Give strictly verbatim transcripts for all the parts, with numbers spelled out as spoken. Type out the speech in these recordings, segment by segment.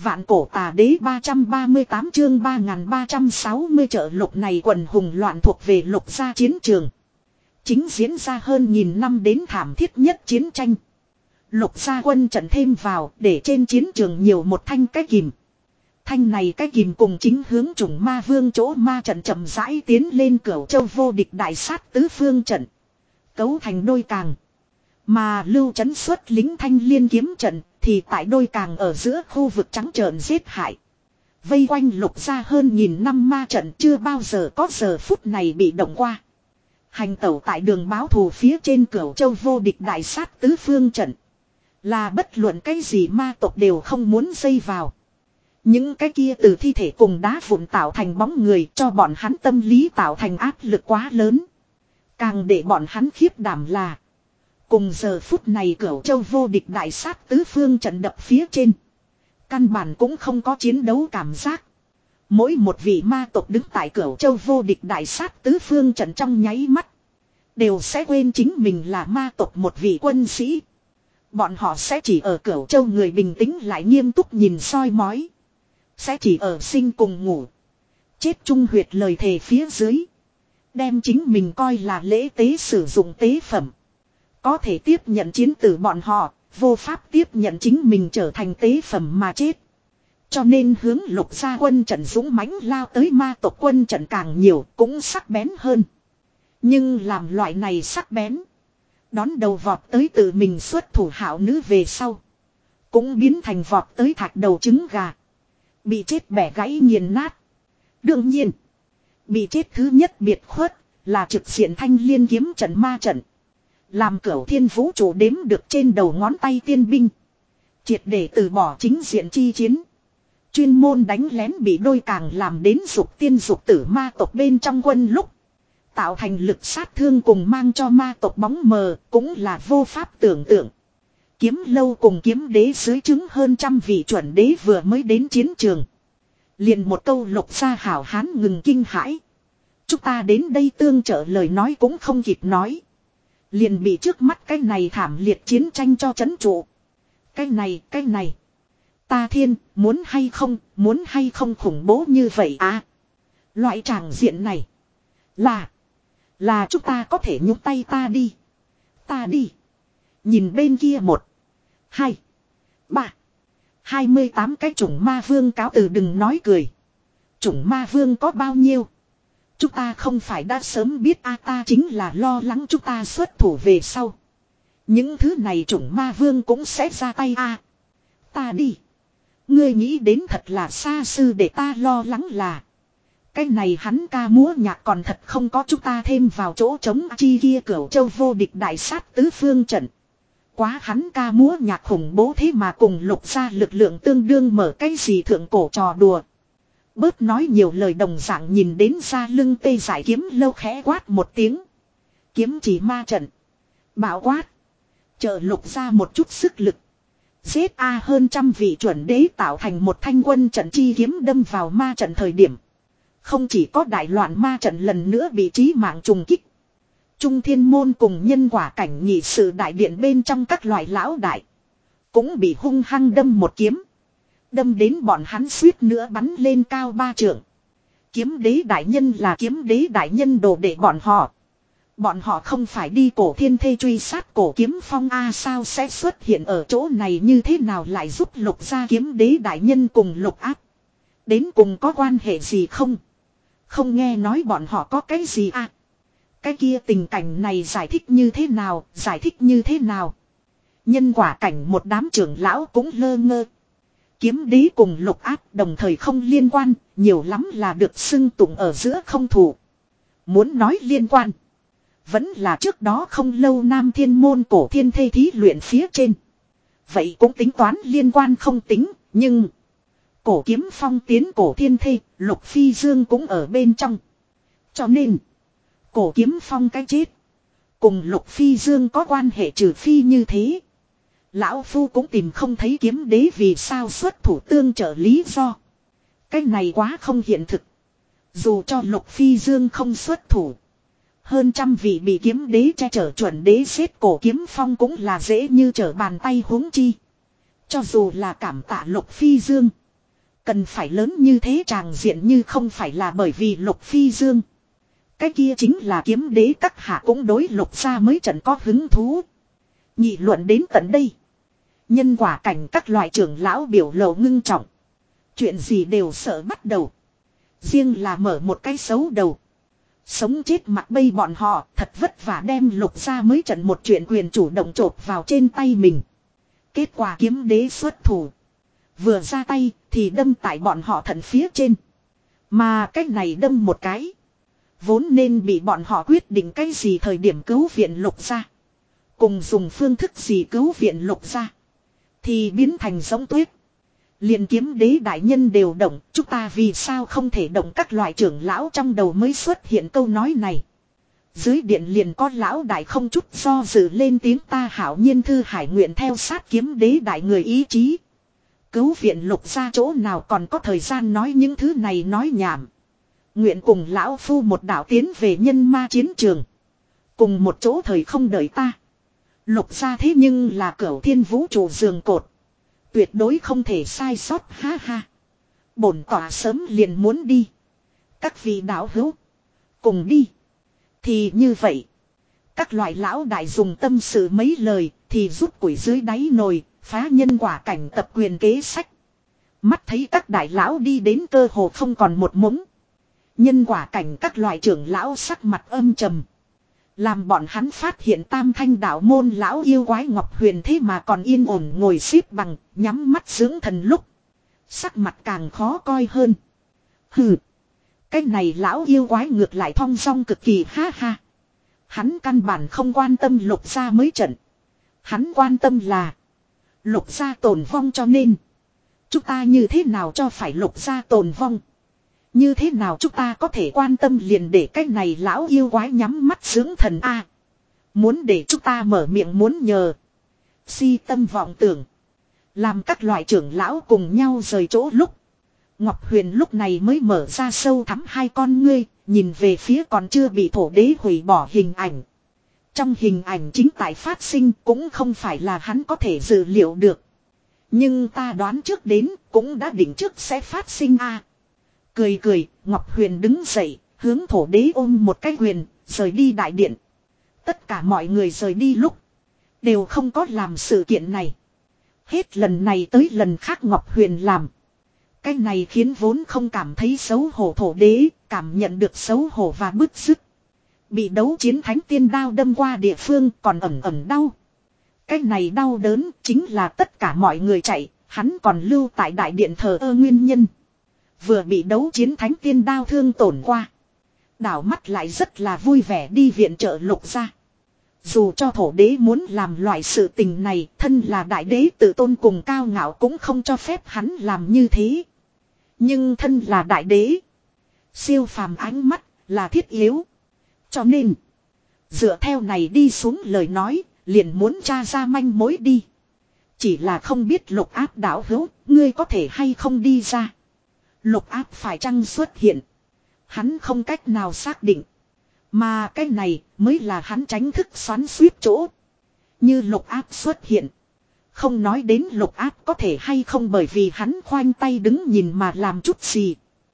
Vạn cổ tà đế ba trăm ba mươi tám chương ba nghìn ba trăm sáu mươi chợ lục này quần hùng loạn thuộc về lục gia chiến trường. Chính diễn ra hơn nghìn năm đến thảm thiết nhất chiến tranh. Lục gia quân trận thêm vào để trên chiến trường nhiều một thanh cái kìm. Thanh này cái kìm cùng chính hướng chủng ma vương chỗ ma trận chậm rãi tiến lên Cửu Châu vô địch đại sát tứ phương trận. Cấu thành đôi càng. Mà Lưu Chấn xuất lính thanh liên kiếm trận thì tại đôi càng ở giữa khu vực trắng trợn giết hại. Vây quanh lục gia hơn nghìn năm ma trận chưa bao giờ có giờ phút này bị động qua. Hành tẩu tại đường báo thù phía trên Cửu Châu vô địch đại sát tứ phương trận. Là bất luận cái gì ma tộc đều không muốn dây vào. Những cái kia từ thi thể cùng đá vụn tạo thành bóng người cho bọn hắn tâm lý tạo thành áp lực quá lớn. Càng để bọn hắn khiếp đảm là. Cùng giờ phút này Cửu Châu vô địch đại sát tứ phương trận đập phía trên. Căn bản cũng không có chiến đấu cảm giác. Mỗi một vị ma tộc đứng tại Cửu Châu vô địch đại sát tứ phương trận trong nháy mắt. Đều sẽ quên chính mình là ma tộc một vị quân sĩ. Bọn họ sẽ chỉ ở Cửu Châu người bình tĩnh lại nghiêm túc nhìn soi mói. Sẽ chỉ ở sinh cùng ngủ. Chết chung huyệt lời thề phía dưới. Đem chính mình coi là lễ tế sử dụng tế phẩm. Có thể tiếp nhận chiến tử bọn họ, vô pháp tiếp nhận chính mình trở thành tế phẩm mà chết. Cho nên hướng lục gia quân trận dũng mãnh lao tới ma tộc quân trận càng nhiều cũng sắc bén hơn. Nhưng làm loại này sắc bén. Đón đầu vọt tới tự mình xuất thủ hảo nữ về sau. Cũng biến thành vọt tới thạch đầu trứng gà. Bị chết bẻ gãy nghiền nát. Đương nhiên. Bị chết thứ nhất biệt khuất là trực diện thanh liên kiếm trận ma trận. Làm Cửu Thiên vũ trụ đếm được trên đầu ngón tay tiên binh. Triệt để từ bỏ chính diện chi chiến. Chuyên môn đánh lén bị đôi càng làm đến dục tiên dục tử ma tộc bên trong quân lúc. Tạo thành lực sát thương cùng mang cho ma tộc bóng mờ cũng là vô pháp tưởng tượng. Kiếm lâu cùng kiếm đế dưới chứng hơn trăm vị chuẩn đế vừa mới đến chiến trường. Liền một câu lục gia hảo hán ngừng kinh hãi. Chúng ta đến đây tương trợ lời nói cũng không kịp nói. Liền bị trước mắt cái này thảm liệt chiến tranh cho chấn trụ. Cái này, cái này. Ta thiên, muốn hay không, muốn hay không khủng bố như vậy à. Loại tràng diện này. Là. Là chúng ta có thể nhúc tay ta đi. Ta đi. Nhìn bên kia một. Hai. Ba. Hai mươi tám cái chủng ma vương cáo từ đừng nói cười. Chủng ma vương có bao nhiêu. Chúng ta không phải đã sớm biết a ta chính là lo lắng chúng ta xuất thủ về sau. Những thứ này chủng ma vương cũng sẽ ra tay a. Ta đi. Ngươi nghĩ đến thật là xa xưa để ta lo lắng là. Cái này hắn ca múa nhạc còn thật không có chúng ta thêm vào chỗ trống chi kia Cửu Châu vô địch đại sát tứ phương trận. Quá hắn ca múa nhạc khủng bố thế mà cùng lục gia lực lượng tương đương mở cái gì thượng cổ trò đùa. Bớt nói nhiều lời đồng dạng nhìn đến ra lưng tê giải kiếm lâu khẽ quát một tiếng. Kiếm chỉ ma trận. Bảo quát. Trợ lục ra một chút sức lực. Giết A hơn trăm vị chuẩn đế tạo thành một thanh quân trận chi kiếm đâm vào ma trận thời điểm. Không chỉ có đại loạn ma trận lần nữa bị chí mạng trùng kích. Trung thiên môn cùng nhân quả cảnh nhị sự đại điện bên trong các loại lão đại. Cũng bị hung hăng đâm một kiếm. Đâm đến bọn hắn suýt nữa bắn lên cao ba trượng. Kiếm đế đại nhân là kiếm đế đại nhân đồ để bọn họ. Bọn họ không phải đi cổ thiên thê truy sát cổ kiếm phong A sao sẽ xuất hiện ở chỗ này như thế nào lại giúp lục gia kiếm đế đại nhân cùng lục áp. Đến cùng có quan hệ gì không? Không nghe nói bọn họ có cái gì à? Cái kia tình cảnh này giải thích như thế nào, giải thích như thế nào? Nhân quả cảnh một đám trưởng lão cũng lơ ngơ. Kiếm đế cùng lục áp đồng thời không liên quan, nhiều lắm là được xưng tụng ở giữa không thủ. Muốn nói liên quan. Vẫn là trước đó không lâu Nam Thiên Môn cổ thiên thê thí luyện phía trên. Vậy cũng tính toán liên quan không tính, nhưng... Cổ kiếm phong tiến cổ thiên thê, lục phi dương cũng ở bên trong. Cho nên, cổ kiếm phong cái chết. Cùng lục phi dương có quan hệ trừ phi như thế. Lão Phu cũng tìm không thấy kiếm đế vì sao xuất thủ tương trợ lý do. Cái này quá không hiện thực. Dù cho lục phi dương không xuất thủ. Hơn trăm vị bị kiếm đế che chở chuẩn đế xếp cổ kiếm phong cũng là dễ như trở bàn tay huống chi. Cho dù là cảm tạ lục phi dương. Cần phải lớn như thế tràng diện như không phải là bởi vì Lục Phi Dương. Cái kia chính là kiếm đế các hạ cũng đối Lục gia mới trận có hứng thú. Nghị luận đến tận đây. Nhân quả cảnh các loại trưởng lão biểu lộ ngưng trọng. Chuyện gì đều sợ bắt đầu. Riêng là mở một cái xấu đầu. Sống chết mặc bây bọn họ thật vất vả đem Lục gia mới trận một chuyện quyền chủ động chộp vào trên tay mình. Kết quả kiếm đế xuất thủ. Vừa ra tay thì đâm tại bọn họ thận phía trên. Mà cái này đâm một cái. Vốn nên bị bọn họ quyết định cái gì thời điểm cứu viện Lục gia. Cùng dùng phương thức gì cứu viện Lục gia. Thì biến thành giống tuyết. Liền kiếm đế đại nhân đều động. Chúng ta vì sao không thể động các loại trưởng lão trong đầu mới xuất hiện câu nói này. Dưới điện liền có lão đại không chút do dự lên tiếng ta hảo nhiên thư hải nguyện theo sát kiếm đế đại người ý chí. Cứu viện Lục gia chỗ nào còn có thời gian nói những thứ này nói nhảm. Nguyện cùng lão phu một đạo tiến về nhân ma chiến trường. Cùng một chỗ thời không đợi ta. Lục gia thế nhưng là cửu thiên vũ trụ giường cột. Tuyệt đối không thể sai sót ha ha. Bổn tỏa sớm liền muốn đi. Các vị đạo hữu. Cùng đi. Thì như vậy. Các loại lão đại dùng tâm sự mấy lời. Thì rút củi dưới đáy nồi. Phá nhân quả cảnh tập quyền kế sách. Mắt thấy các đại lão đi đến cơ hồ không còn một mống. Nhân quả cảnh các loại trưởng lão sắc mặt âm trầm. Làm bọn hắn phát hiện tam thanh đạo môn lão yêu quái Ngọc Huyền thế mà còn yên ổn ngồi xếp bằng, nhắm mắt dưỡng thần lúc. Sắc mặt càng khó coi hơn. Hừ. Cái này lão yêu quái ngược lại thong dong cực kỳ ha ha. Hắn căn bản không quan tâm Lục gia mới trận. Hắn quan tâm là Lục gia tồn vong cho nên. Chúng ta như thế nào cho phải Lục gia tồn vong. Như thế nào chúng ta có thể quan tâm liền để cái này lão yêu quái nhắm mắt dưỡng thần a. Muốn để chúng ta mở miệng muốn nhờ. Si tâm vọng tưởng. Làm các loại trưởng lão cùng nhau rời chỗ lúc. Ngọc Huyền lúc này mới mở ra sâu thắm hai con ngươi. Nhìn về phía còn chưa bị thổ đế hủy bỏ hình ảnh. Trong hình ảnh chính tại phát sinh cũng không phải là hắn có thể dự liệu được. Nhưng ta đoán trước đến cũng đã định trước sẽ phát sinh a. Cười cười, Ngọc Huyền đứng dậy, hướng thổ đế ôm một cái huyền, rời đi đại điện. Tất cả mọi người rời đi lúc, đều không có làm sự kiện này. Hết lần này tới lần khác Ngọc Huyền làm. Cái này khiến vốn không cảm thấy xấu hổ thổ đế, cảm nhận được xấu hổ và bứt rứt. Bị đấu chiến thánh tiên đao đâm qua địa phương còn ẩm ẩm đau. Cái này đau đớn chính là tất cả mọi người chạy, hắn còn lưu tại đại điện thờ ơ nguyên nhân. Vừa bị đấu chiến thánh tiên đao thương tổn qua. Đảo mắt lại rất là vui vẻ đi viện trợ Lục gia. Dù cho thổ đế muốn làm loại sự tình này, thân là đại đế tự tôn cùng cao ngạo cũng không cho phép hắn làm như thế. Nhưng thân là đại đế, siêu phàm ánh mắt là thiết yếu. Cho nên, dựa theo này đi xuống lời nói, liền muốn tra ra manh mối đi. Chỉ là không biết Lục áp đảo hữu, ngươi có thể hay không đi ra. Lục áp phải chăng xuất hiện. Hắn không cách nào xác định. Mà cái này mới là hắn tránh thức xoắn suýt chỗ. Như lục áp xuất hiện. Không nói đến lục áp có thể hay không bởi vì hắn khoanh tay đứng nhìn mà làm chút gì.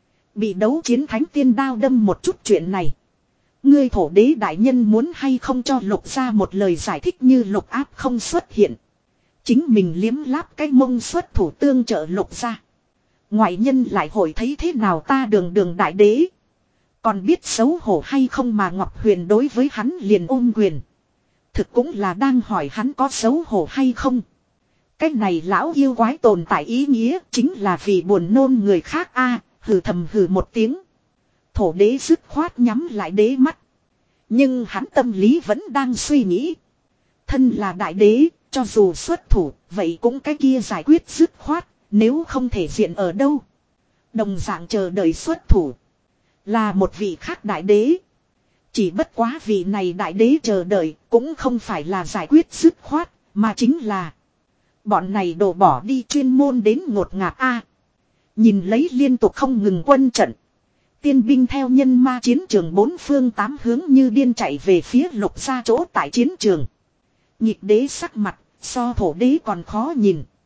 Bị đấu chiến thánh tiên đao đâm một chút chuyện này. Ngươi thổ đế đại nhân muốn hay không cho lục ra một lời giải thích như lục áp không xuất hiện. Chính mình liếm láp cái mông xuất thủ tương trợ lục ra. Ngoại nhân lại hội thấy thế nào ta đường đường đại đế. Còn biết xấu hổ hay không mà Ngọc Huyền đối với hắn liền ôm quyền. Thực cũng là đang hỏi hắn có xấu hổ hay không. Cái này lão yêu quái tồn tại ý nghĩa chính là vì buồn nôn người khác a. Hừ thầm hừ một tiếng. Thổ đế dứt khoát nhắm lại đế mắt. Nhưng hắn tâm lý vẫn đang suy nghĩ. Thân là đại đế, cho dù xuất thủ, vậy cũng cái kia giải quyết dứt khoát, nếu không thể diện ở đâu. Đồng dạng chờ đợi xuất thủ. Là một vị khác đại đế. Chỉ bất quá vị này đại đế chờ đợi cũng không phải là giải quyết dứt khoát, mà chính là bọn này đổ bỏ đi chuyên môn đến ngột ngạt a. Nhìn lấy liên tục không ngừng quân trận. Tiên binh theo nhân ma chiến trường bốn phương tám hướng như điên chạy về phía lục gia chỗ tại chiến trường. Nhịp đế sắc mặt, so thổ đế còn khó nhìn.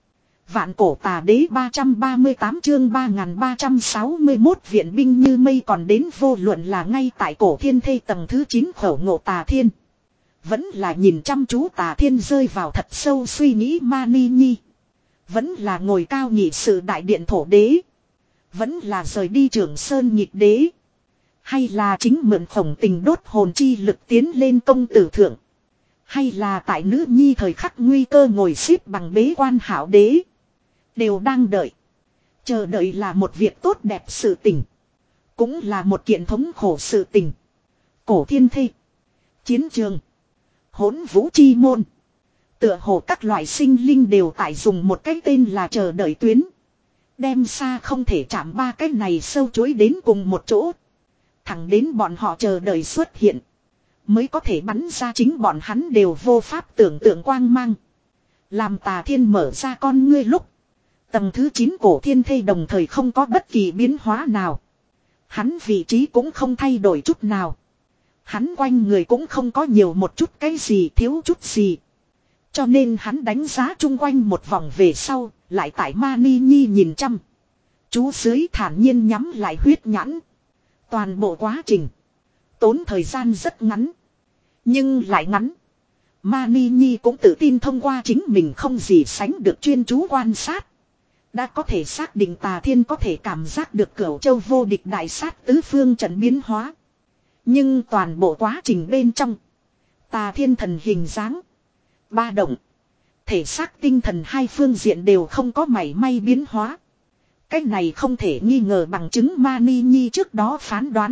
Vạn cổ tà đế ba trăm ba mươi tám chương ba nghìn ba trăm sáu mươi mốt viện binh như mây còn đến vô luận là ngay tại cổ thiên thê tầng thứ chín khẩu ngộ tà thiên. Vẫn là nhìn chăm chú tà thiên rơi vào thật sâu suy nghĩ Mani Nhi. Vẫn là ngồi cao nhị sự đại điện thổ đế. Vẫn là rời đi Trường Sơn nhịp đế. Hay là chính mượn khổng tình đốt hồn chi lực tiến lên công tử thượng. Hay là tại nữ nhi thời khắc nguy cơ ngồi xếp bằng bế quan hảo đế. Đều đang đợi. Chờ đợi là một việc tốt đẹp sự tình. Cũng là một kiện thống khổ sự tình. Cổ thiên thê. Chiến trường. Hỗn vũ chi môn. Tựa hồ các loại sinh linh đều tại dùng một cái tên là chờ đợi tuyến. Đem xa không thể chạm ba cái này sâu chuối đến cùng một chỗ. Thẳng đến bọn họ chờ đợi xuất hiện. Mới có thể bắn ra chính bọn hắn đều vô pháp tưởng tượng quang mang. Làm tà thiên mở ra con ngươi lúc. Tầng thứ chín cổ thiên thê đồng thời không có bất kỳ biến hóa nào. Hắn vị trí cũng không thay đổi chút nào. Hắn quanh người cũng không có nhiều một chút cái gì thiếu chút gì. Cho nên hắn đánh giá chung quanh một vòng về sau, lại tại Mani Nhi nhìn chăm. Chú dưới thản nhiên nhắm lại huyết nhãn. Toàn bộ quá trình. Tốn thời gian rất ngắn. Nhưng lại ngắn. Mani Nhi cũng tự tin thông qua chính mình không gì sánh được chuyên chú quan sát. Đã có thể xác định tà thiên có thể cảm giác được cửu châu vô địch đại sát tứ phương trận biến hóa. Nhưng toàn bộ quá trình bên trong. Tà thiên thần hình dáng. Ba động. Thể xác tinh thần hai phương diện đều không có mảy may biến hóa. Cái này không thể nghi ngờ bằng chứng Mani Nhi trước đó phán đoán.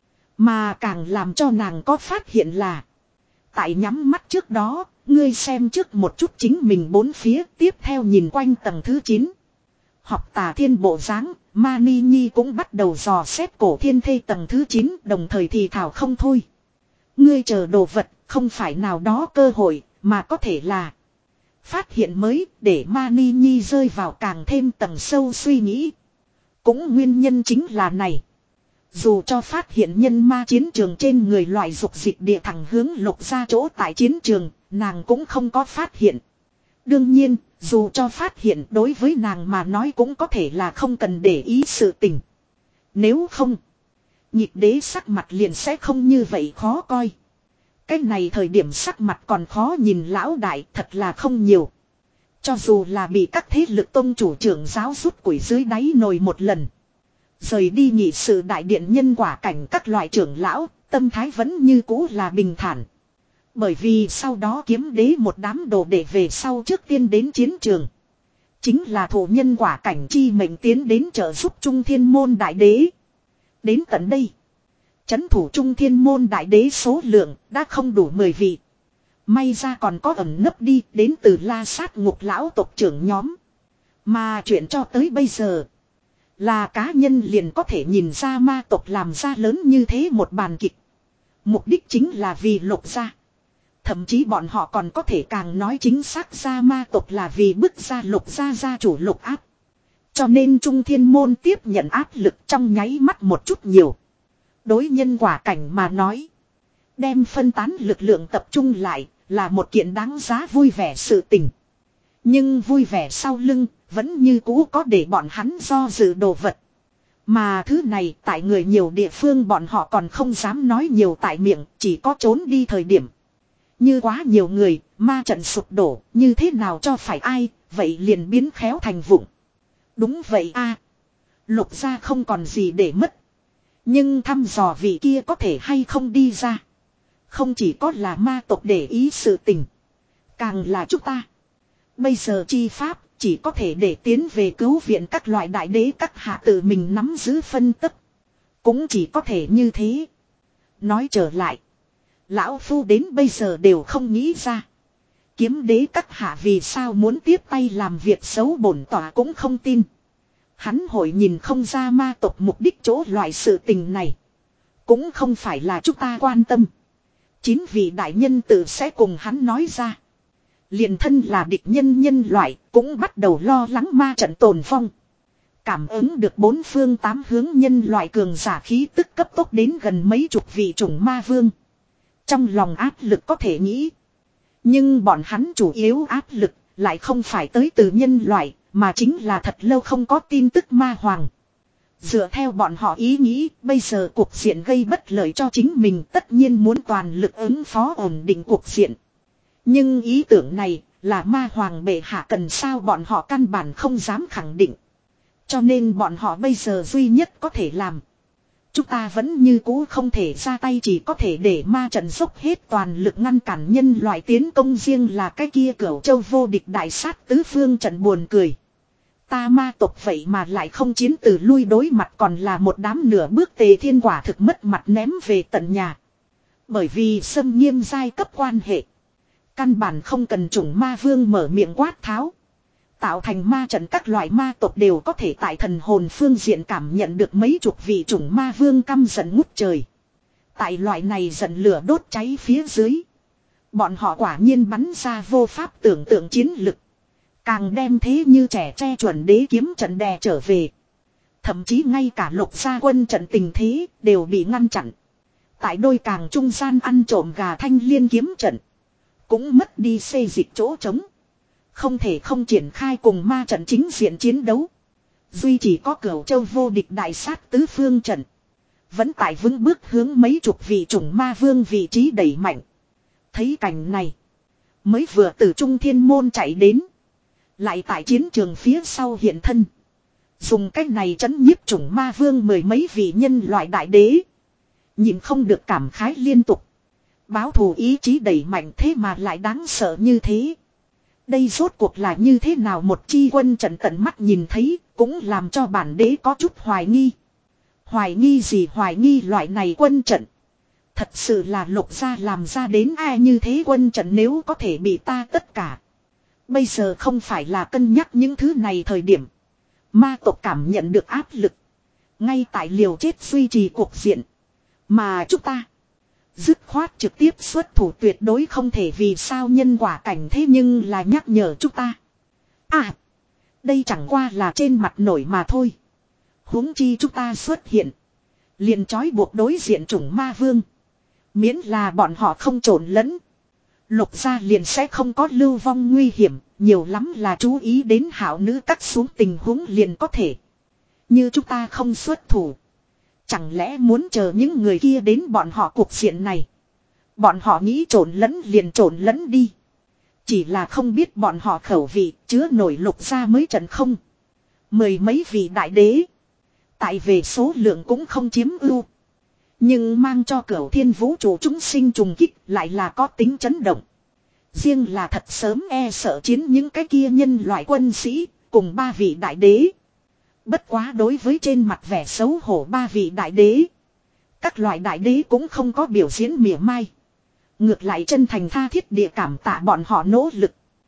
Mà càng làm cho nàng có phát hiện là. Tại nhắm mắt trước đó, ngươi xem trước một chút chính mình bốn phía tiếp theo nhìn quanh tầng thứ chín. Học tà thiên bộ dáng, Mani Nhi cũng bắt đầu dò xét cổ thiên thê tầng thứ chín đồng thời thì thảo không thôi. Ngươi chờ đồ vật không phải nào đó cơ hội mà có thể là phát hiện mới để Mani Nhi rơi vào càng thêm tầng sâu suy nghĩ. Cũng nguyên nhân chính là này. Dù cho phát hiện nhân ma chiến trường trên người loại dục dịch địa thẳng hướng lục ra chỗ tại chiến trường, nàng cũng không có phát hiện. Đương nhiên, dù cho phát hiện đối với nàng mà nói cũng có thể là không cần để ý sự tình. Nếu không, nhịp đế sắc mặt liền sẽ không như vậy khó coi. Cái này thời điểm sắc mặt còn khó nhìn lão đại thật là không nhiều. Cho dù là bị các thế lực tông chủ trưởng giáo rút củi dưới đáy nồi một lần. Rời đi nghị sự đại điện nhân quả cảnh các loại trưởng lão, tâm thái vẫn như cũ là bình thản. Bởi vì sau đó kiếm đế một đám đồ để về sau trước tiên đến chiến trường. Chính là thủ nhân quả cảnh chi mệnh tiến đến trợ giúp Trung Thiên Môn Đại Đế. Đến tận đây, chấn thủ Trung Thiên Môn Đại Đế số lượng đã không đủ mười vị. May ra còn có ẩn nấp đi đến từ La Sát Ngục lão tộc trưởng nhóm. Mà chuyện cho tới bây giờ là cá nhân liền có thể nhìn ra ma tộc làm ra lớn như thế một bàn kịch. Mục đích chính là vì lục gia. Thậm chí bọn họ còn có thể càng nói chính xác ra ma tộc là vì bức ra lục gia gia chủ lục áp. Cho nên Trung Thiên Môn tiếp nhận áp lực trong nháy mắt một chút nhiều. Đối nhân quả cảnh mà nói. Đem phân tán lực lượng tập trung lại là một kiện đáng giá vui vẻ sự tình. Nhưng vui vẻ sau lưng vẫn như cũ có để bọn hắn do dự đồ vật. Mà thứ này tại người nhiều địa phương bọn họ còn không dám nói nhiều tại miệng, chỉ có trốn đi thời điểm. Như quá nhiều người, ma trận sụp đổ, như thế nào cho phải ai, vậy liền biến khéo thành vụng. Đúng vậy a, lục gia không còn gì để mất. Nhưng thăm dò vị kia có thể hay không đi ra. Không chỉ có là ma tộc để ý sự tình. Càng là chúng ta. Bây giờ chi pháp chỉ có thể để tiến về cứu viện các loại đại đế các hạ tự mình nắm giữ phân tích. Cũng chỉ có thể như thế. Nói trở lại. Lão Phu đến bây giờ đều không nghĩ ra. Kiếm đế các hạ vì sao muốn tiếp tay làm việc xấu bổn tỏa cũng không tin. Hắn hội nhìn không ra ma tộc mục đích chỗ loại sự tình này. Cũng không phải là chúng ta quan tâm. Chín vị đại nhân tự sẽ cùng hắn nói ra. Liền thân là địch nhân nhân loại cũng bắt đầu lo lắng ma trận tồn vong. Cảm ứng được bốn phương tám hướng nhân loại cường giả khí tức cấp tốc đến gần mấy chục vị chủng ma vương. Trong lòng áp lực có thể nghĩ. Nhưng bọn hắn chủ yếu áp lực lại không phải tới từ nhân loại Mà chính là thật lâu không có tin tức ma hoàng. Dựa theo bọn họ ý nghĩ, bây giờ cuộc diện gây bất lợi cho chính mình, tất nhiên muốn toàn lực ứng phó ổn định cuộc diện. Nhưng ý tưởng này là ma hoàng bệ hạ cần sao bọn họ căn bản không dám khẳng định. Cho nên bọn họ bây giờ duy nhất có thể làm. Chúng ta vẫn như cũ không thể ra tay, chỉ có thể để ma trận dốc hết toàn lực ngăn cản nhân loại tiến công, riêng là cái kia Cửu Châu vô địch đại sát tứ phương trận buồn cười. Ta ma tộc vậy mà lại không chiến từ lui, đối mặt còn là một đám nửa bước Tề Thiên quả thực mất mặt ném về tận nhà. Bởi vì xâm nghiêm giai cấp quan hệ. Căn bản không cần chủng ma vương mở miệng quát tháo. Tạo thành ma trận các loại ma tộc đều có thể tại thần hồn phương diện cảm nhận được mấy chục vị chủng ma vương căm giận ngút trời. Tại loại này giận lửa đốt cháy phía dưới. Bọn họ quả nhiên bắn ra vô pháp tưởng tượng chiến lực. Càng đem thế như trẻ tre chuẩn đế kiếm trận đè trở về. Thậm chí ngay cả lục gia quân trận tình thế đều bị ngăn chặn. Tại đôi càng trung gian ăn trộm gà thanh liên kiếm trận. Cũng mất đi xê dịch chỗ trống. Không thể không triển khai cùng ma trận chính diện chiến đấu. Duy chỉ có Cửu Châu vô địch đại sát tứ phương trận. Vẫn tại vững bước hướng mấy chục vị chủng ma vương vị trí đẩy mạnh. Thấy cảnh này. Mới vừa từ Trung Thiên Môn chạy đến. Lại tại chiến trường phía sau hiện thân. Dùng cách này trấn nhiếp chủng ma vương mười mấy vị nhân loại đại đế. Nhìn không được cảm khái liên tục. Báo thù ý chí đẩy mạnh thế mà lại đáng sợ như thế. Đây rốt cuộc là như thế nào một chi quân trận tận mắt nhìn thấy, cũng làm cho bản đế có chút hoài nghi. Hoài nghi gì hoài nghi loại này quân trận. Thật sự là lục gia làm ra đến ai như thế quân trận nếu có thể bị ta tất cả. Bây giờ không phải là cân nhắc những thứ này thời điểm. Ma tộc cảm nhận được áp lực. Ngay tại liều chết duy trì cuộc diện. Mà chúng ta dứt khoát trực tiếp xuất thủ, tuyệt đối không thể vì sao nhân quả cảnh thế nhưng là nhắc nhở chúng ta. À, đây chẳng qua là trên mặt nổi mà thôi. Huống chi chúng ta xuất hiện. Liền trói buộc đối diện chủng ma vương. Miễn là bọn họ không trộn lẫn. Lục gia liền sẽ không có lưu vong nguy hiểm. Nhiều lắm là chú ý đến hảo nữ cắt xuống tình huống liền có thể. Như chúng ta không xuất thủ. Chẳng lẽ muốn chờ những người kia đến bọn họ cuộc diện này. Bọn họ nghĩ trộn lẫn liền trộn lẫn đi. Chỉ là không biết bọn họ khẩu vị chứa nổi lục gia mới trận không. Mười mấy vị đại đế. Tại về số lượng cũng không chiếm ưu. Nhưng mang cho cửu thiên vũ trụ chúng sinh trùng kích lại là có tính chấn động. Riêng là thật sớm e sợ chiến những cái kia nhân loại quân sĩ cùng ba vị đại đế. Bất quá đối với trên mặt vẻ xấu hổ ba vị đại đế. Các loại đại đế cũng không có biểu diễn mỉa mai. Ngược lại chân thành tha thiết địa cảm tạ bọn họ nỗ lực.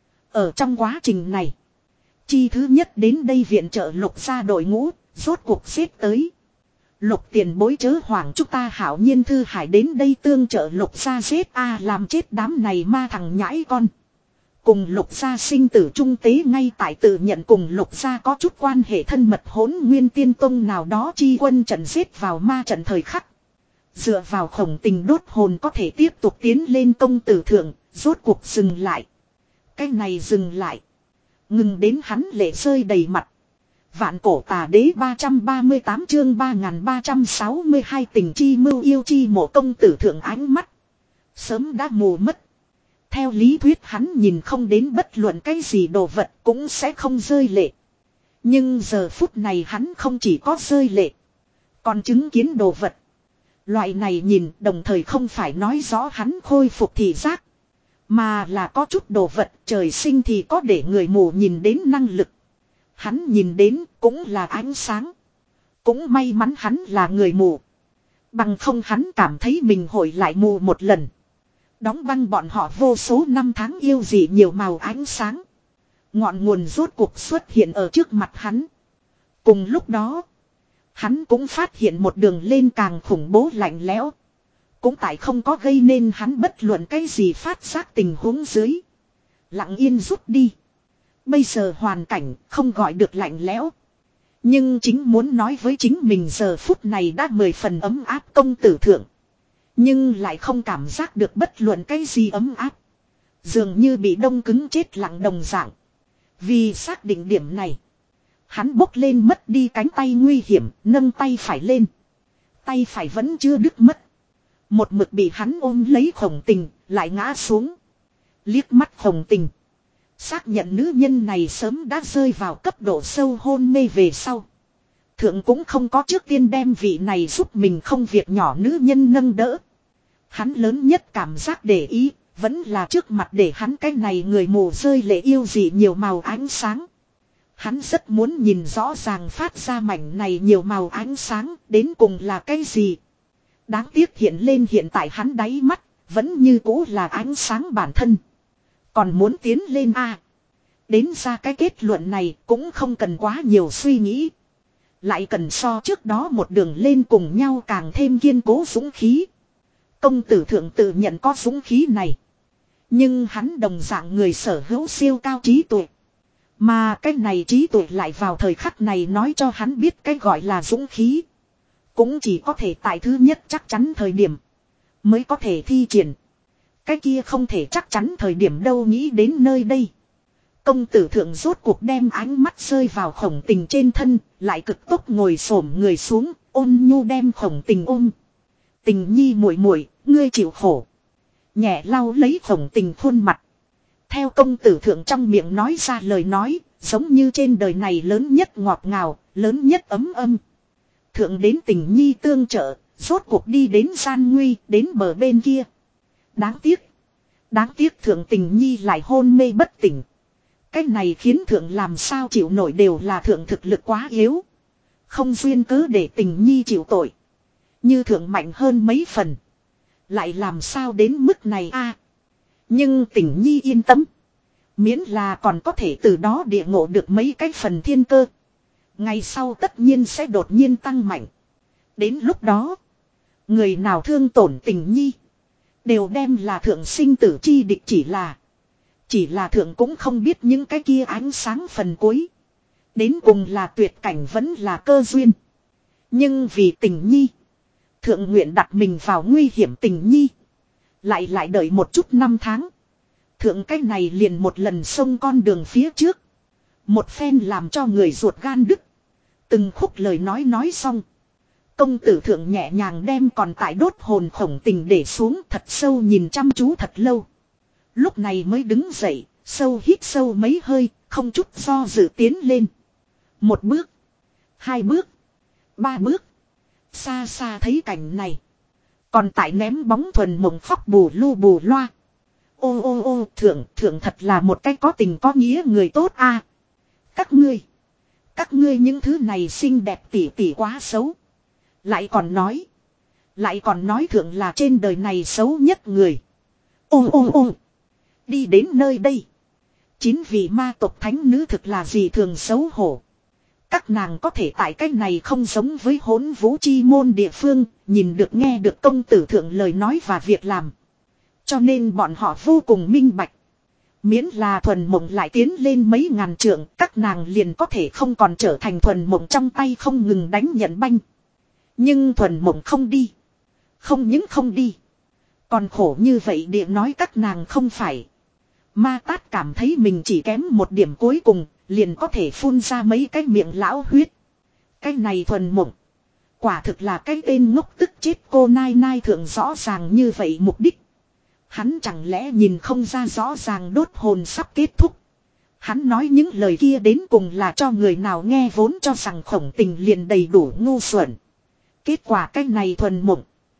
Ở trong quá trình này. Chi thứ nhất đến đây viện trợ lục gia đội ngũ. Rốt cuộc xếp tới. Lục tiền bối chớ hoảng, chúng ta hảo nhiên thư hải đến đây tương trợ lục gia xếp a làm chết đám này ma thằng nhãi con. Cùng lục gia sinh tử trung tế ngay tại tự nhận cùng lục gia có chút quan hệ thân mật Hỗn Nguyên Tiên Tông nào đó chi quân trận xếp vào ma trận thời khắc. Dựa vào khổng tình đốt hồn có thể tiếp tục tiến lên công tử thượng, rốt cuộc dừng lại. Cái này dừng lại. Ngừng đến hắn lệ rơi đầy mặt. Vạn cổ tà đế ba trăm ba mươi tám chương ba nghìn ba trăm sáu mươi hai tình chi mưu yêu chi mộ công tử thượng ánh mắt. Sớm đã mù mất. Theo lý thuyết hắn nhìn không đến bất luận cái gì đồ vật cũng sẽ không rơi lệ. Nhưng giờ phút này hắn không chỉ có rơi lệ. Còn chứng kiến đồ vật. Loại này nhìn đồng thời không phải nói rõ hắn khôi phục thị giác. Mà là có chút đồ vật trời sinh thì có để người mù nhìn đến năng lực. Hắn nhìn đến cũng là ánh sáng. Cũng may mắn hắn là người mù. Bằng không hắn cảm thấy mình hồi lại mù một lần. Đóng băng bọn họ vô số năm tháng yêu gì nhiều màu ánh sáng. Ngọn nguồn rốt cuộc xuất hiện ở trước mặt hắn. Cùng lúc đó. Hắn cũng phát hiện một đường lên càng khủng bố lạnh lẽo. Cũng tại không có gây nên hắn bất luận cái gì phát giác tình huống dưới. Lặng yên rút đi. Bây giờ hoàn cảnh không gọi được lạnh lẽo. Nhưng chính muốn nói với chính mình giờ phút này đã mười phần ấm áp công tử thượng. Nhưng lại không cảm giác được bất luận cái gì ấm áp. Dường như bị đông cứng chết lặng đồng dạng. Vì xác định điểm này. Hắn bốc lên mất đi cánh tay nguy hiểm, nâng tay phải lên. Tay phải vẫn chưa đứt mất. Một mực bị hắn ôm lấy Khổng Tình, lại ngã xuống. Liếc mắt Khổng Tình. Xác nhận nữ nhân này sớm đã rơi vào cấp độ sâu hôn mê về sau. Thượng cũng không có trước tiên đem vị này giúp mình không việc nhỏ nữ nhân nâng đỡ. Hắn lớn nhất cảm giác để ý, vẫn là trước mặt để hắn cái này người mù rơi lệ yêu dị nhiều màu ánh sáng. Hắn rất muốn nhìn rõ ràng phát ra mảnh này nhiều màu ánh sáng đến cùng là cái gì. Đáng tiếc hiện lên hiện tại hắn đáy mắt, vẫn như cũ là ánh sáng bản thân. Còn muốn tiến lên a à, đến ra cái kết luận này cũng không cần quá nhiều suy nghĩ. Lại cần so trước đó một đường lên cùng nhau càng thêm kiên cố dũng khí. Công tử thượng tự nhận có dũng khí này. Nhưng hắn đồng dạng người sở hữu siêu cao trí tuệ. Mà cái này trí tuệ lại vào thời khắc này nói cho hắn biết cái gọi là dũng khí. Cũng chỉ có thể tại thứ nhất chắc chắn thời điểm mới có thể thi triển. Cái kia không thể chắc chắn thời điểm đâu nghĩ đến nơi đây. Công tử thượng rốt cuộc đem ánh mắt rơi vào Khổng Tình trên thân, lại cực tốc ngồi xổm người xuống, ôn nhu đem Khổng Tình ôm. Tình nhi muội muội, ngươi chịu khổ. Nhẹ lau lấy Khổng Tình khuôn mặt. Theo công tử thượng trong miệng nói ra lời nói, giống như trên đời này lớn nhất ngọt ngào, lớn nhất ấm âm. Thượng đến Tình nhi tương trợ, rốt cuộc đi đến gian nguy, đến bờ bên kia. Đáng tiếc. Đáng tiếc thượng Tình nhi lại hôn mê bất tỉnh. Cái này khiến thượng làm sao chịu nổi đều là thượng thực lực quá yếu. Không duyên cớ để Tình nhi chịu tội. Như thượng mạnh hơn mấy phần. Lại làm sao đến mức này a? Nhưng Tình nhi yên tâm. Miễn là còn có thể từ đó địa ngộ được mấy cái phần thiên cơ. Ngày sau tất nhiên sẽ đột nhiên tăng mạnh. Đến lúc đó. Người nào thương tổn Tình nhi. Đều đem là thượng sinh tử chi địch chỉ là. Chỉ là thượng cũng không biết những cái kia ánh sáng phần cuối. Đến cùng là tuyệt cảnh vẫn là cơ duyên. Nhưng vì Tình nhi. Thượng nguyện đặt mình vào nguy hiểm Tình nhi. Lại lại đợi một chút năm tháng. Thượng cái này liền một lần xông con đường phía trước. Một phen làm cho người ruột gan đứt. Từng khúc lời nói nói xong. Công tử thượng nhẹ nhàng đem còn tại đốt hồn Khổng Tình để xuống thật sâu nhìn chăm chú thật lâu. Lúc này mới đứng dậy, sâu hít sâu mấy hơi, không chút do dự tiến lên. Một bước, hai bước, ba bước. Xa xa thấy cảnh này. Còn tại ném bóng thuần mộng khóc bù lu bù loa. Ô ô ô thượng, thượng thật là một cái có tình có nghĩa người tốt a. Các ngươi, các ngươi những thứ này xinh đẹp tỉ tỉ quá xấu. Lại còn nói, lại còn nói thượng là trên đời này xấu nhất người. Ô ô ô. Đi đến nơi đây. Chín vị ma tộc thánh nữ thực là gì thường xấu hổ. Các nàng có thể tại cách này không giống với hỗn vũ chi môn địa phương, nhìn được nghe được công tử thượng lời nói và việc làm. Cho nên bọn họ vô cùng minh bạch. Miễn là thuần mộng lại tiến lên mấy ngàn trượng, các nàng liền có thể không còn trở thành thuần mộng trong tay không ngừng đánh nhận banh. Nhưng thuần mộng không đi. Không những không đi. Còn khổ như vậy địa nói các nàng không phải. Ma Tát cảm thấy mình chỉ kém một điểm cuối cùng, liền có thể phun ra mấy cái miệng lão huyết. Cái này thuần mộng. Quả thực là cái tên ngốc tức chết cô nai nai thượng rõ ràng như vậy mục đích. Hắn chẳng lẽ nhìn không ra rõ ràng đốt hồn sắp kết thúc. Hắn nói những lời kia đến cùng là cho người nào nghe vốn cho rằng Khổng Tình liền đầy đủ ngu xuẩn. Kết quả cái này thuần mộng.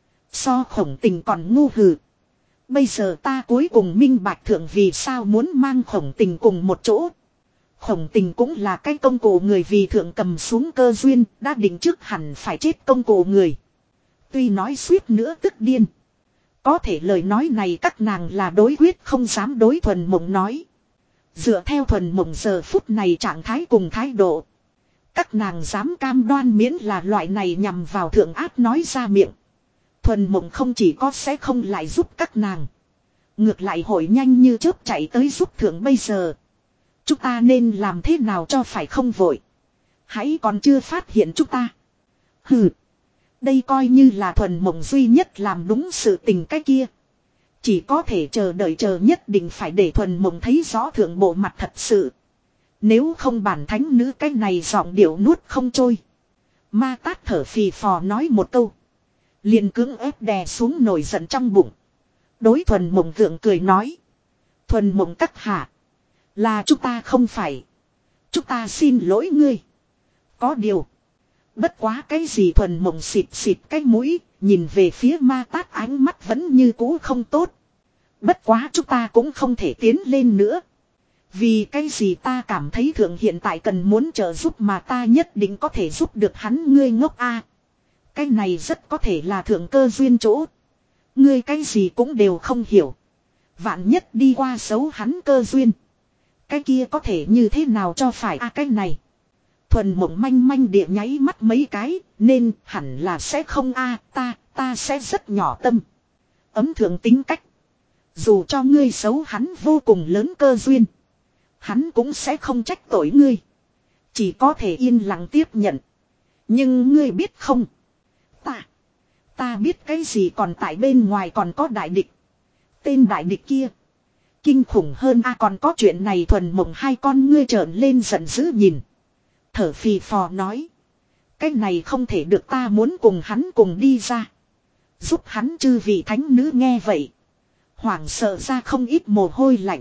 So Khổng Tình còn ngu hừ. Bây giờ ta cuối cùng minh bạch thượng vì sao muốn mang Khổng Tình cùng một chỗ. Khổng Tình cũng là cái công cụ người vì thượng cầm xuống cơ duyên, đã định trước hẳn phải chết công cụ người. Tuy nói suýt nữa tức điên. Có thể lời nói này các nàng là đối quyết không dám đối thuần mộng nói. Dựa theo thuần mộng giờ phút này trạng thái cùng thái độ. Các nàng dám cam đoan miễn là loại này nhằm vào thượng áp nói ra miệng. Thuần mộng không chỉ có sẽ không lại giúp các nàng. Ngược lại hội nhanh như chớp chạy tới giúp thượng bây giờ. Chúng ta nên làm thế nào cho phải không vội. Hãy còn chưa phát hiện chúng ta. Hừ. Đây coi như là thuần mộng duy nhất làm đúng sự tình cái kia. Chỉ có thể chờ đợi chờ nhất định phải để thuần mộng thấy rõ thượng bộ mặt thật sự. Nếu không bản thánh nữ cái này giọng điệu nuốt không trôi. Ma Tát thở phì phò nói một câu. Liền cưỡng ép đè xuống nổi giận trong bụng. Đối Thuần Mộng gượng cười nói. Thuần Mộng các hạ. Là chúng ta không phải. Chúng ta xin lỗi ngươi. Có điều. Bất quá cái gì Thuần Mộng xịt xịt cái mũi. Nhìn về phía Ma Tát ánh mắt vẫn như cũ không tốt. Bất quá chúng ta cũng không thể tiến lên nữa. Vì cái gì ta cảm thấy thượng hiện tại cần muốn trợ giúp mà ta nhất định có thể giúp được hắn ngươi ngốc a. Cái này rất có thể là thượng cơ duyên chỗ. Ngươi cái gì cũng đều không hiểu. Vạn nhất đi qua xấu hắn cơ duyên. Cái kia có thể như thế nào cho phải a à, cái này. Thuần Mộng manh manh địa nháy mắt mấy cái. Nên hẳn là sẽ không a à, ta, ta sẽ rất nhỏ tâm. Ấm thượng tính cách. Dù cho ngươi xấu hắn vô cùng lớn cơ duyên. Hắn cũng sẽ không trách tội ngươi. Chỉ có thể yên lặng tiếp nhận. Nhưng ngươi biết không. Ta. Ta biết cái gì còn tại bên ngoài còn có đại địch. Tên đại địch kia. Kinh khủng hơn a à, còn có chuyện này Thuần Mộng hai con ngươi trợn lên giận dữ nhìn. Thở phì phò nói. Cái này không thể được ta muốn cùng hắn cùng đi ra. Giúp hắn chư vị thánh nữ nghe vậy. Hoảng sợ ra không ít mồ hôi lạnh.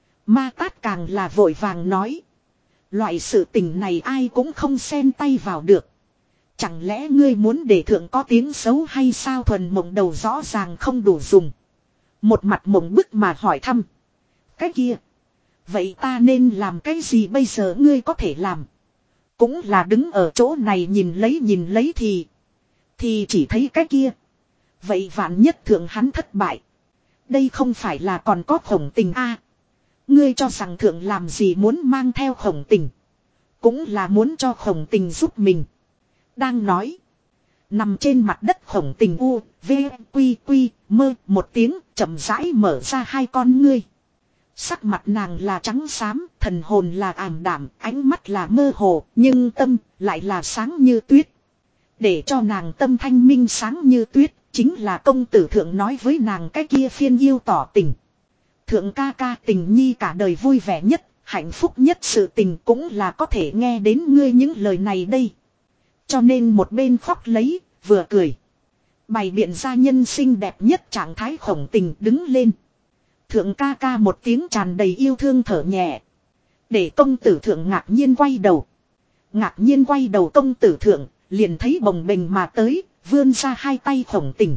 Ma Tát càng là vội vàng nói. Loại sự tình này ai cũng không xen tay vào được. Chẳng lẽ ngươi muốn để thượng có tiếng xấu hay sao Thuần Mộng đầu rõ ràng không đủ dùng. Một mặt mộng bức mà hỏi thăm. Cái kia. Vậy ta nên làm cái gì bây giờ ngươi có thể làm. Cũng là đứng ở chỗ này nhìn lấy nhìn lấy thì. Thì chỉ thấy cái kia. Vậy vạn nhất thượng hắn thất bại. Đây không phải là còn có Khổng Tình a. Ngươi cho rằng thượng làm gì muốn mang theo Khổng Tình. Cũng là muốn cho Khổng Tình giúp mình. Đang nói. Nằm trên mặt đất Khổng Tình u, v, quy quy, mơ một tiếng chậm rãi mở ra hai con ngươi. Sắc mặt nàng là trắng xám, thần hồn là ảm đạm, ánh mắt là mơ hồ, nhưng tâm lại là sáng như tuyết. Để cho nàng tâm thanh minh sáng như tuyết, chính là công tử thượng nói với nàng cái kia phiên yêu tỏ tình. Thượng ca ca tình nhi cả đời vui vẻ nhất, hạnh phúc nhất sự tình cũng là có thể nghe đến ngươi những lời này đây. Cho nên một bên khóc lấy, vừa cười. Bày biện ra nhân sinh đẹp nhất trạng thái Khổng Tình đứng lên. Thượng ca ca một tiếng tràn đầy yêu thương thở nhẹ. Để công tử thượng ngạc nhiên quay đầu. Ngạc nhiên quay đầu công tử thượng, liền thấy bồng bềnh mà tới, vươn ra hai tay Khổng Tình.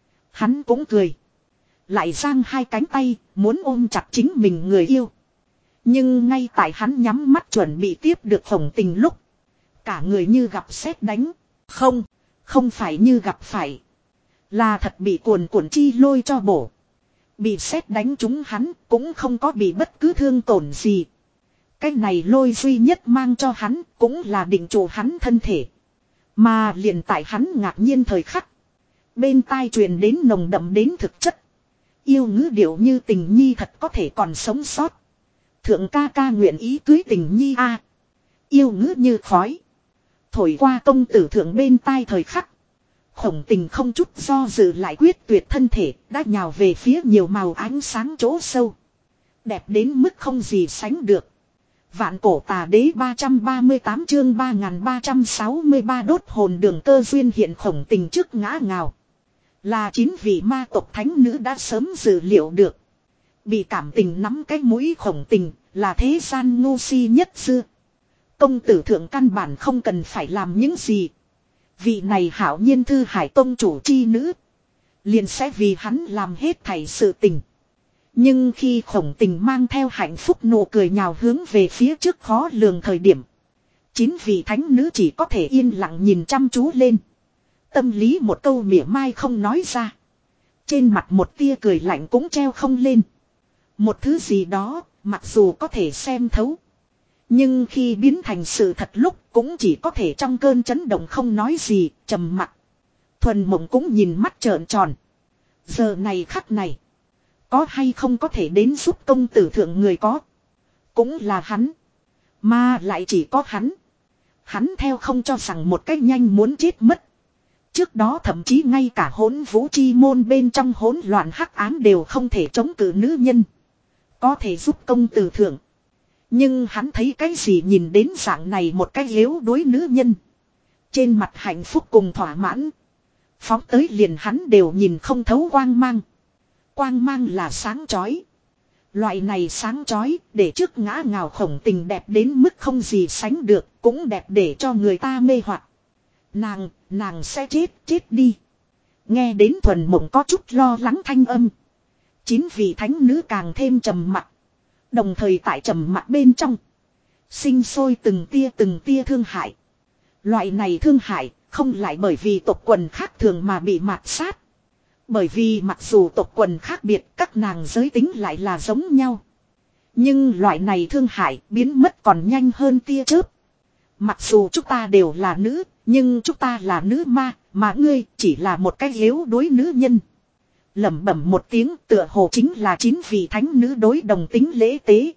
Hắn cũng cười. Lại giang hai cánh tay, muốn ôm chặt chính mình người yêu. Nhưng ngay tại hắn nhắm mắt chuẩn bị tiếp được Khổng Tình lúc. Cả người như gặp sét đánh. Không, không phải như gặp phải. Là thật bị cuồn cuộn chi lôi cho bổ. Bị sét đánh trúng hắn cũng không có bị bất cứ thương tổn gì. Cái này lôi duy nhất mang cho hắn cũng là định trụ hắn thân thể. Mà liền tại hắn ngạc nhiên thời khắc. Bên tai truyền đến nồng đậm đến thực chất. Yêu ngữ điệu như tình nhi thật có thể còn sống sót. Thượng ca ca nguyện ý cưới tình nhi a. Yêu ngữ như khói. Thổi qua công tử thượng bên tai thời khắc. Khổng Tình không chút do dự lại quyết tuyệt thân thể đã nhào về phía nhiều màu ánh sáng chỗ sâu. Đẹp đến mức không gì sánh được. Vạn cổ tà đế ba trăm ba mươi tám chương ba nghìn ba trăm sáu mươi ba đốt hồn đường cơ duyên hiện Khổng Tình trước ngã ngào. Là chín vị ma tộc thánh nữ đã sớm dự liệu được. Bị cảm tình nắm cái mũi Khổng Tình là thế gian ngu si nhất xưa. Công tử thượng căn bản không cần phải làm những gì. Vị này hảo nhiên thư hải tông chủ chi nữ. Liền sẽ vì hắn làm hết thảy sự tình. Nhưng khi Khổng Tình mang theo hạnh phúc nụ cười nhào hướng về phía trước khó lường thời điểm. Chín vị thánh nữ chỉ có thể yên lặng nhìn chăm chú lên. Tâm lý một câu mỉa mai không nói ra. Trên mặt một tia cười lạnh cũng treo không lên. Một thứ gì đó, mặc dù có thể xem thấu. Nhưng khi biến thành sự thật lúc cũng chỉ có thể trong cơn chấn động không nói gì, trầm mặc. Thuần Mộng cũng nhìn mắt trợn tròn. Giờ này khắc này. Có hay không có thể đến giúp công tử thượng người có. Cũng là hắn. Mà lại chỉ có hắn. Hắn theo không cho rằng một cách nhanh muốn chết mất. Trước đó thậm chí ngay cả hỗn vũ chi môn bên trong hỗn loạn hắc ám đều không thể chống cự nữ nhân. Có thể giúp công tử thượng. Nhưng hắn thấy cái gì nhìn đến dạng này một cái yếu đuối nữ nhân. Trên mặt hạnh phúc cùng thỏa mãn. Phóng tới liền hắn đều nhìn không thấu quang mang. Quang mang là sáng chói. Loại này sáng chói để trước ngã ngào Khổng Tình đẹp đến mức không gì sánh được. Cũng đẹp để cho người ta mê hoặc. Nàng, nàng sẽ chết, chết đi. Nghe đến Thuần Mộng có chút lo lắng thanh âm. Chín vị thánh nữ càng thêm trầm mặc. Đồng thời tại trầm mặc bên trong. Sinh sôi từng tia từng tia thương hại. Loại này thương hại không lại bởi vì tộc quần khác thường mà bị mạt sát. Bởi vì mặc dù tộc quần khác biệt các nàng giới tính lại là giống nhau. Nhưng loại này thương hại biến mất còn nhanh hơn tia chớp. Mặc dù chúng ta đều là nữ, nhưng chúng ta là nữ ma, mà ngươi chỉ là một cái yếu đuối nữ nhân. Lẩm bẩm một tiếng tựa hồ chính là chín vị thánh nữ đối đồng tính lễ tế.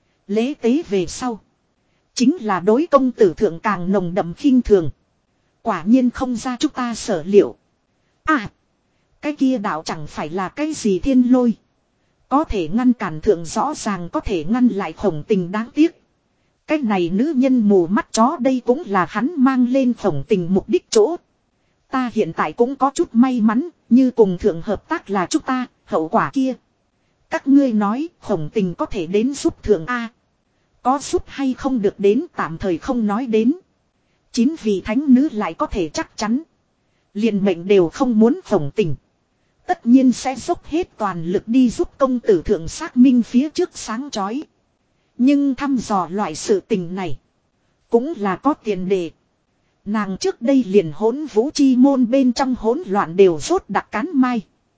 Lễ tế về sau. Chính là đối công tử thượng càng nồng đậm khinh thường. Quả nhiên không ra chúng ta sở liệu. À. Cái kia đạo chẳng phải là cái gì thiên lôi. Có thể ngăn cản thượng rõ ràng có thể ngăn lại Khổng Tình đáng tiếc. Cái này nữ nhân mù mắt chó đây cũng là hắn mang lên Khổng Tình mục đích chỗ. Ta hiện tại cũng có chút may mắn, như cùng thượng hợp tác là chúng ta, hậu quả kia. Các ngươi nói Khổng Tình có thể đến giúp thượng A. Có giúp hay không được đến tạm thời không nói đến. Chín vị thánh nữ lại có thể chắc chắn. Liền mệnh đều không muốn Khổng Tình. Tất nhiên sẽ dốc hết toàn lực đi giúp công tử thượng xác minh phía trước sáng chói. Nhưng thăm dò loại sự tình này. Cũng là có tiền đề. Nàng trước đây liền hỗn vũ chi môn bên trong hỗn loạn đều rốt đặc cán mai.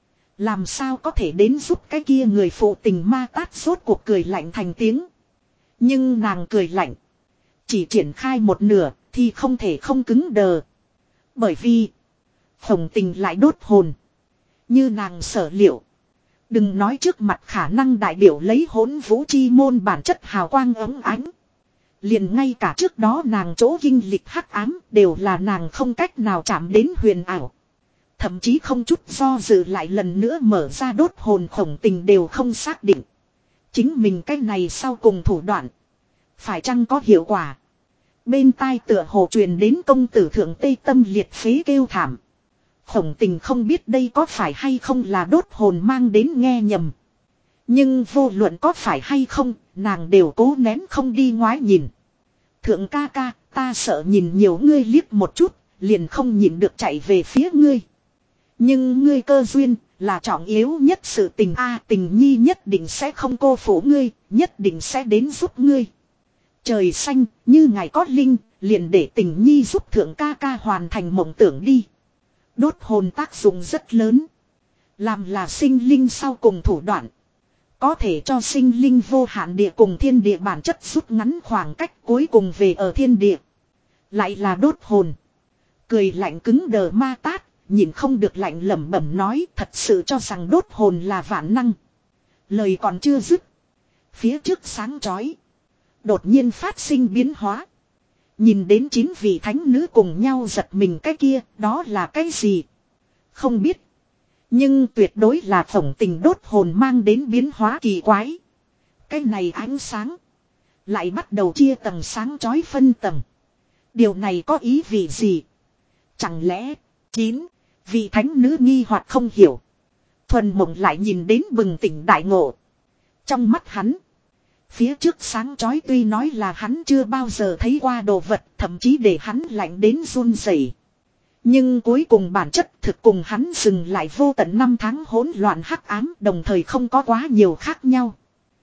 Làm sao có thể đến giúp cái kia người phụ tình ma tát rốt cuộc cười lạnh thành tiếng. Nhưng nàng cười lạnh. Chỉ triển khai một nửa thì không thể không cứng đờ. Bởi vì Khổng Tình lại đốt hồn. Như nàng sở liệu. Đừng nói trước mặt khả năng đại biểu lấy hỗn vũ chi môn bản chất hào quang ấm ánh. Liền ngay cả trước đó nàng chỗ kinh lịch hắc ám đều là nàng không cách nào chạm đến huyền ảo. Thậm chí không chút do dự lại lần nữa mở ra đốt hồn Khổng Tình đều không xác định. Chính mình cái này sau cùng thủ đoạn. Phải chăng có hiệu quả. Bên tai tựa hồ truyền đến công tử thượng tây tâm liệt phế kêu thảm. Khổng Tình không biết đây có phải hay không là đốt hồn mang đến nghe nhầm. Nhưng vô luận có phải hay không, nàng đều cố nén không đi ngoái nhìn. Thượng ca ca, ta sợ nhìn nhiều ngươi liếc một chút, liền không nhìn được chạy về phía ngươi. Nhưng ngươi cơ duyên, là trọng yếu nhất sự tình a tình nhi nhất định sẽ không cô phụ ngươi, nhất định sẽ đến giúp ngươi. Trời xanh, như ngài có linh, liền để tình nhi giúp thượng ca ca hoàn thành mộng tưởng đi. Đốt hồn tác dụng rất lớn. Làm là sinh linh sau cùng thủ đoạn. Có thể cho sinh linh vô hạn địa cùng thiên địa bản chất rút ngắn khoảng cách cuối cùng về ở thiên địa. Lại là đốt hồn. Cười lạnh cứng đờ ma tát, nhìn không được lạnh lẩm bẩm nói thật sự cho rằng đốt hồn là vạn năng. Lời còn chưa dứt. Phía trước sáng chói. Đột nhiên phát sinh biến hóa. Nhìn đến chín vị thánh nữ cùng nhau giật mình cái kia, đó là cái gì? Không biết. Nhưng tuyệt đối là Khổng Tình đốt hồn mang đến biến hóa kỳ quái. Cái này ánh sáng. Lại bắt đầu chia tầng sáng chói phân tầng. Điều này có ý vị gì? Chẳng lẽ chín vị thánh nữ nghi hoặc không hiểu. Thuần Mộng lại nhìn đến bừng tỉnh đại ngộ. Trong mắt hắn. Phía trước sáng chói tuy nói là hắn chưa bao giờ thấy qua đồ vật, thậm chí để hắn lạnh đến run rẩy. Nhưng cuối cùng bản chất thực cùng hắn dừng lại vô tận năm tháng hỗn loạn hắc ám, đồng thời không có quá nhiều khác nhau.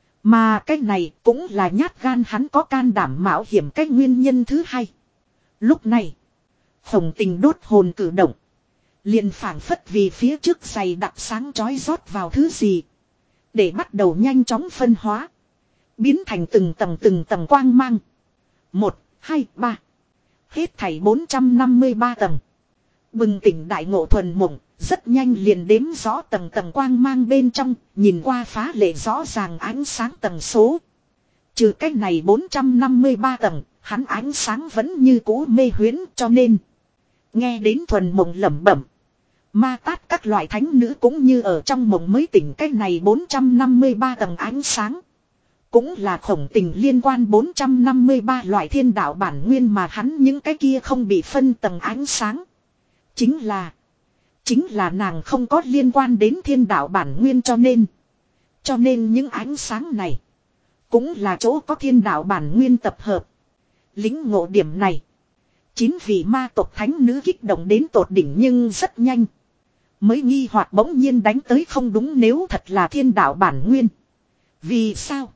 Mà cái này cũng là nhát gan hắn có can đảm mạo hiểm cái nguyên nhân thứ hai. Lúc này, Khổng Tình đốt hồn cử động. Liền phảng phất vì phía trước giày đặc sáng chói rót vào thứ gì. Để bắt đầu nhanh chóng phân hóa. Biến thành từng tầng từng tầng quang mang. Một, hai, ba. Hết thảy bốn trăm năm mươi ba tầng. Bừng tỉnh đại ngộ Thuần Mộng, rất nhanh liền đếm rõ tầng tầng quang mang bên trong, nhìn qua phá lệ rõ ràng ánh sáng tầng số. Trừ cách này bốn trăm năm mươi ba tầng, hắn ánh sáng vẫn như cũ mê huyễn cho nên. Nghe đến Thuần Mộng lẩm bẩm. Ma tát các loại thánh nữ cũng như ở trong mộng mới tỉnh cách này bốn trăm năm mươi ba tầng ánh sáng. Cũng là khổng tình liên quan bốn trăm năm mươi ba loại thiên đạo bản nguyên mà hắn những cái kia không bị phân tầng ánh sáng. Chính là. Chính là nàng không có liên quan đến thiên đạo bản nguyên cho nên. Cho nên những ánh sáng này. Cũng là chỗ có thiên đạo bản nguyên tập hợp. Lính ngộ điểm này. Chín vị ma tộc thánh nữ kích động đến tột đỉnh nhưng rất nhanh. Mới nghi hoặc bỗng nhiên đánh tới không đúng nếu thật là thiên đạo bản nguyên. Vì sao?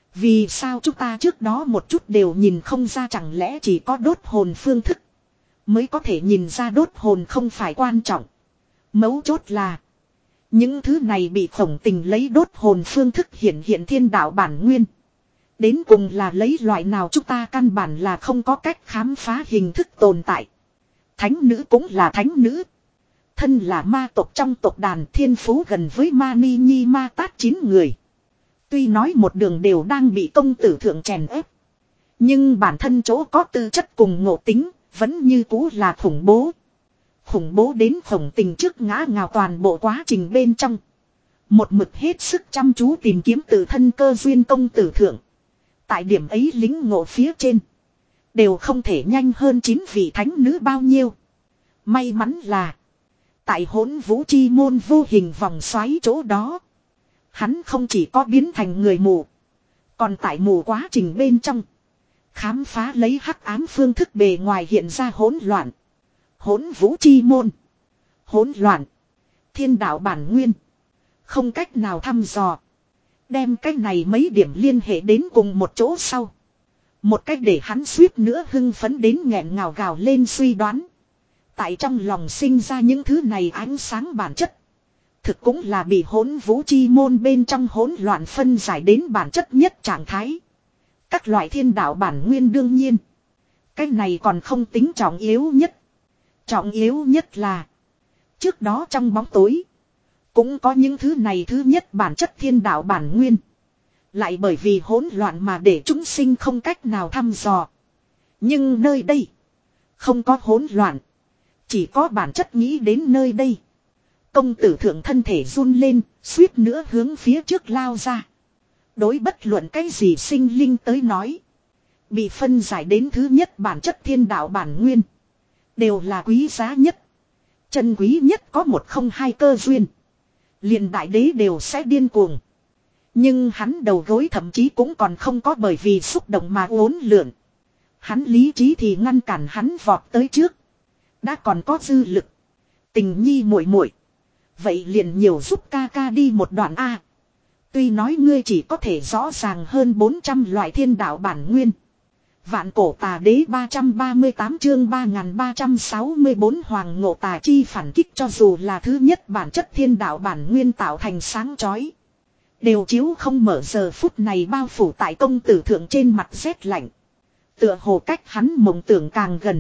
Vì sao chúng ta trước đó một chút đều nhìn không ra chẳng lẽ chỉ có đốt hồn phương thức. Mới có thể nhìn ra đốt hồn không phải quan trọng. Mấu chốt là. Những thứ này bị khổng tình lấy đốt hồn phương thức hiện hiện thiên đạo bản nguyên. Đến cùng là lấy loại nào chúng ta căn bản là không có cách khám phá hình thức tồn tại. Thánh nữ cũng là thánh nữ. Thân là ma tộc trong tộc đàn thiên phú gần với ma ni nhi ma tát chín người. Tuy nói một đường đều đang bị công tử thượng chèn ép. Nhưng bản thân chỗ có tư chất cùng ngộ tính vẫn như cũ là khủng bố. Khủng bố đến khổng tình trước ngã ngào toàn bộ quá trình bên trong. Một mực hết sức chăm chú tìm kiếm tự thân cơ duyên công tử thượng. Tại điểm ấy lính ngộ phía trên. Đều không thể nhanh hơn chín vị thánh nữ bao nhiêu. May mắn là. Tại hỗn vũ chi môn vô hình vòng xoáy chỗ đó. Hắn không chỉ có biến thành người mù. Còn tại mù quá trình bên trong. Khám phá lấy hắc ám phương thức bề ngoài hiện ra hỗn loạn. Hỗn vũ chi môn. Hỗn loạn. Thiên đạo bản nguyên. Không cách nào thăm dò. Đem cái này mấy điểm liên hệ đến cùng một chỗ sau. Một cách để hắn suýt nữa hưng phấn đến nghẹn ngào gào lên suy đoán. Tại trong lòng sinh ra những thứ này ánh sáng bản chất. Thực cũng là bị hỗn vũ chi môn bên trong hỗn loạn phân giải đến bản chất nhất trạng thái. Các loại thiên đạo bản nguyên đương nhiên. Cái này còn không tính trọng yếu nhất. Trọng yếu nhất là. Trước đó trong bóng tối. Cũng có những thứ này thứ nhất bản chất thiên đạo bản nguyên. Lại bởi vì hỗn loạn mà để chúng sinh không cách nào thăm dò. Nhưng nơi đây. Không có hỗn loạn. Chỉ có bản chất nghĩ đến nơi đây. Công tử thượng thân thể run lên. Suýt nữa hướng phía trước lao ra. Đối bất luận cái gì sinh linh tới nói. Bị phân giải đến thứ nhất bản chất thiên đạo bản nguyên. Đều là quý giá nhất. Chân quý nhất có một không hai cơ duyên. Liền đại đế đều sẽ điên cuồng. Nhưng hắn đầu gối thậm chí cũng còn không có bởi vì xúc động mà uốn lượn. Hắn lý trí thì ngăn cản hắn vọt tới trước. Đã còn có dư lực. Tình nhi muội muội, vậy liền nhiều giúp ca ca đi một đoạn a. Tuy nói ngươi chỉ có thể rõ ràng hơn bốn trăm loại thiên đạo bản nguyên. Vạn cổ tà đế ba trăm ba mươi tám chương ba nghìn ba trăm sáu mươi bốn hoàng ngộ tà chi phản kích cho dù là thứ nhất bản chất thiên đạo bản nguyên tạo thành sáng chói. Đều chiếu không mở giờ phút này bao phủ tại công tử thượng trên mặt rét lạnh. Tựa hồ cách hắn mộng tưởng càng gần.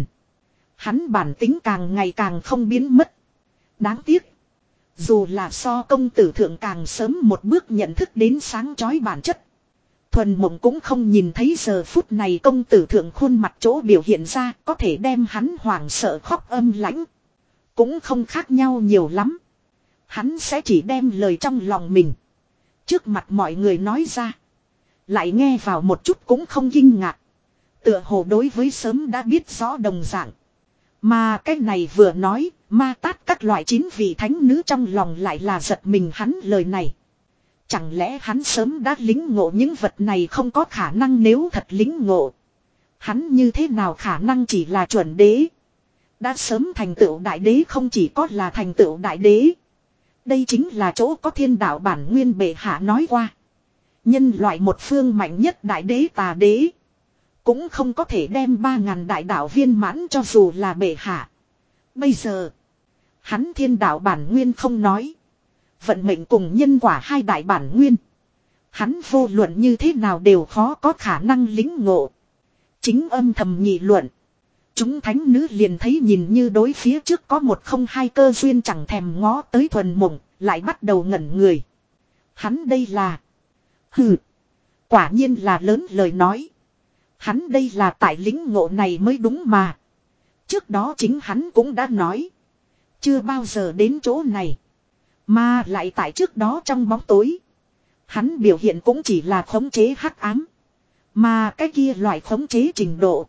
Hắn bản tính càng ngày càng không biến mất. Đáng tiếc. Dù là so công tử thượng càng sớm một bước nhận thức đến sáng chói bản chất. Thuần mộng cũng không nhìn thấy giờ phút này công tử thượng khuôn mặt chỗ biểu hiện ra có thể đem hắn hoảng sợ khóc âm lãnh. Cũng không khác nhau nhiều lắm. Hắn sẽ chỉ đem lời trong lòng mình. Trước mặt mọi người nói ra. Lại nghe vào một chút cũng không kinh ngạc. Tựa hồ đối với sớm đã biết rõ đồng dạng. Mà cái này vừa nói, ma tát các loại chín vị thánh nữ trong lòng lại là giật mình hắn lời này. Chẳng lẽ hắn sớm đã lính ngộ những vật này không có khả năng nếu thật lính ngộ. Hắn như thế nào khả năng chỉ là chuẩn đế. Đã sớm thành tựu đại đế không chỉ có là thành tựu đại đế. Đây chính là chỗ có thiên đạo bản nguyên bệ hạ nói qua. Nhân loại một phương mạnh nhất đại đế tà đế. Cũng không có thể đem ba ngàn đại đạo viên mãn cho dù là bệ hạ. Bây giờ. Hắn thiên đạo bản nguyên không nói. Vận mệnh cùng nhân quả hai đại bản nguyên. Hắn vô luận như thế nào đều khó có khả năng lính ngộ. Chính âm thầm nghị luận. Chúng thánh nữ liền thấy nhìn như đối phía trước có một không hai cơ duyên chẳng thèm ngó tới thuần mộng. Lại bắt đầu ngẩn người. Hắn đây là. Hừ. Quả nhiên là lớn lời nói. Hắn đây là tại lính ngộ này mới đúng mà. Trước đó chính hắn cũng đã nói. Chưa bao giờ đến chỗ này. Mà lại tại trước đó trong bóng tối. Hắn biểu hiện cũng chỉ là khống chế hắc ám. Mà cái kia loại khống chế trình độ.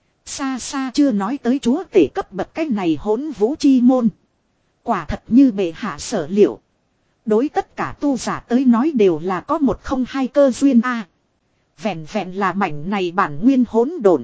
Xa xa chưa nói tới chúa tể cấp bậc cái này hỗn vũ chi môn. Quả thật như bệ hạ sở liệu. Đối tất cả tu giả tới nói đều là có một không hai cơ duyên a. Vẹn vẹn là mảnh này bản nguyên hỗn độn.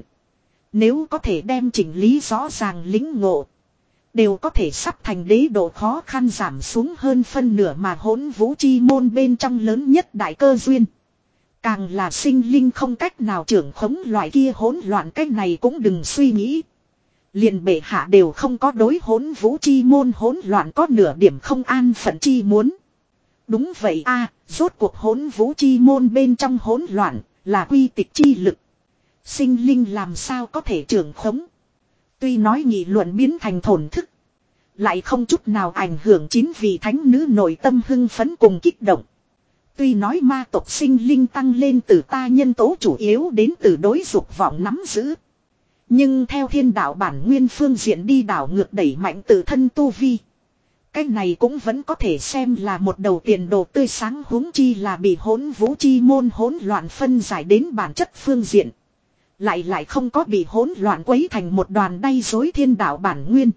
Nếu có thể đem chỉnh lý rõ ràng lính ngộ. Đều có thể sắp thành đế độ khó khăn giảm xuống hơn phân nửa mà hỗn vũ chi môn bên trong lớn nhất đại cơ duyên. Càng là sinh linh không cách nào trưởng khống loại kia hỗn loạn cách này cũng đừng suy nghĩ. Liền bệ hạ đều không có đối hỗn vũ chi môn hỗn loạn có nửa điểm không an phận chi muốn. Đúng vậy a, rốt cuộc hỗn vũ chi môn bên trong hỗn loạn là quy tịch chi lực. Sinh linh làm sao có thể trưởng khống. Tuy nói nghị luận biến thành thổn thức. Lại không chút nào ảnh hưởng chín vị thánh nữ nội tâm hưng phấn cùng kích động. Tuy nói ma tộc sinh linh tăng lên từ ta nhân tố chủ yếu đến từ đối dục vọng nắm giữ. Nhưng theo thiên đạo bản nguyên phương diện đi đảo ngược đẩy mạnh tự thân tu vi. Cái này cũng vẫn có thể xem là một đầu tiền đồ tươi sáng huống chi là bị hỗn vũ chi môn hỗn loạn phân giải đến bản chất phương diện. Lại lại không có bị hỗn loạn quấy thành một đoàn đay dối thiên đạo bản nguyên.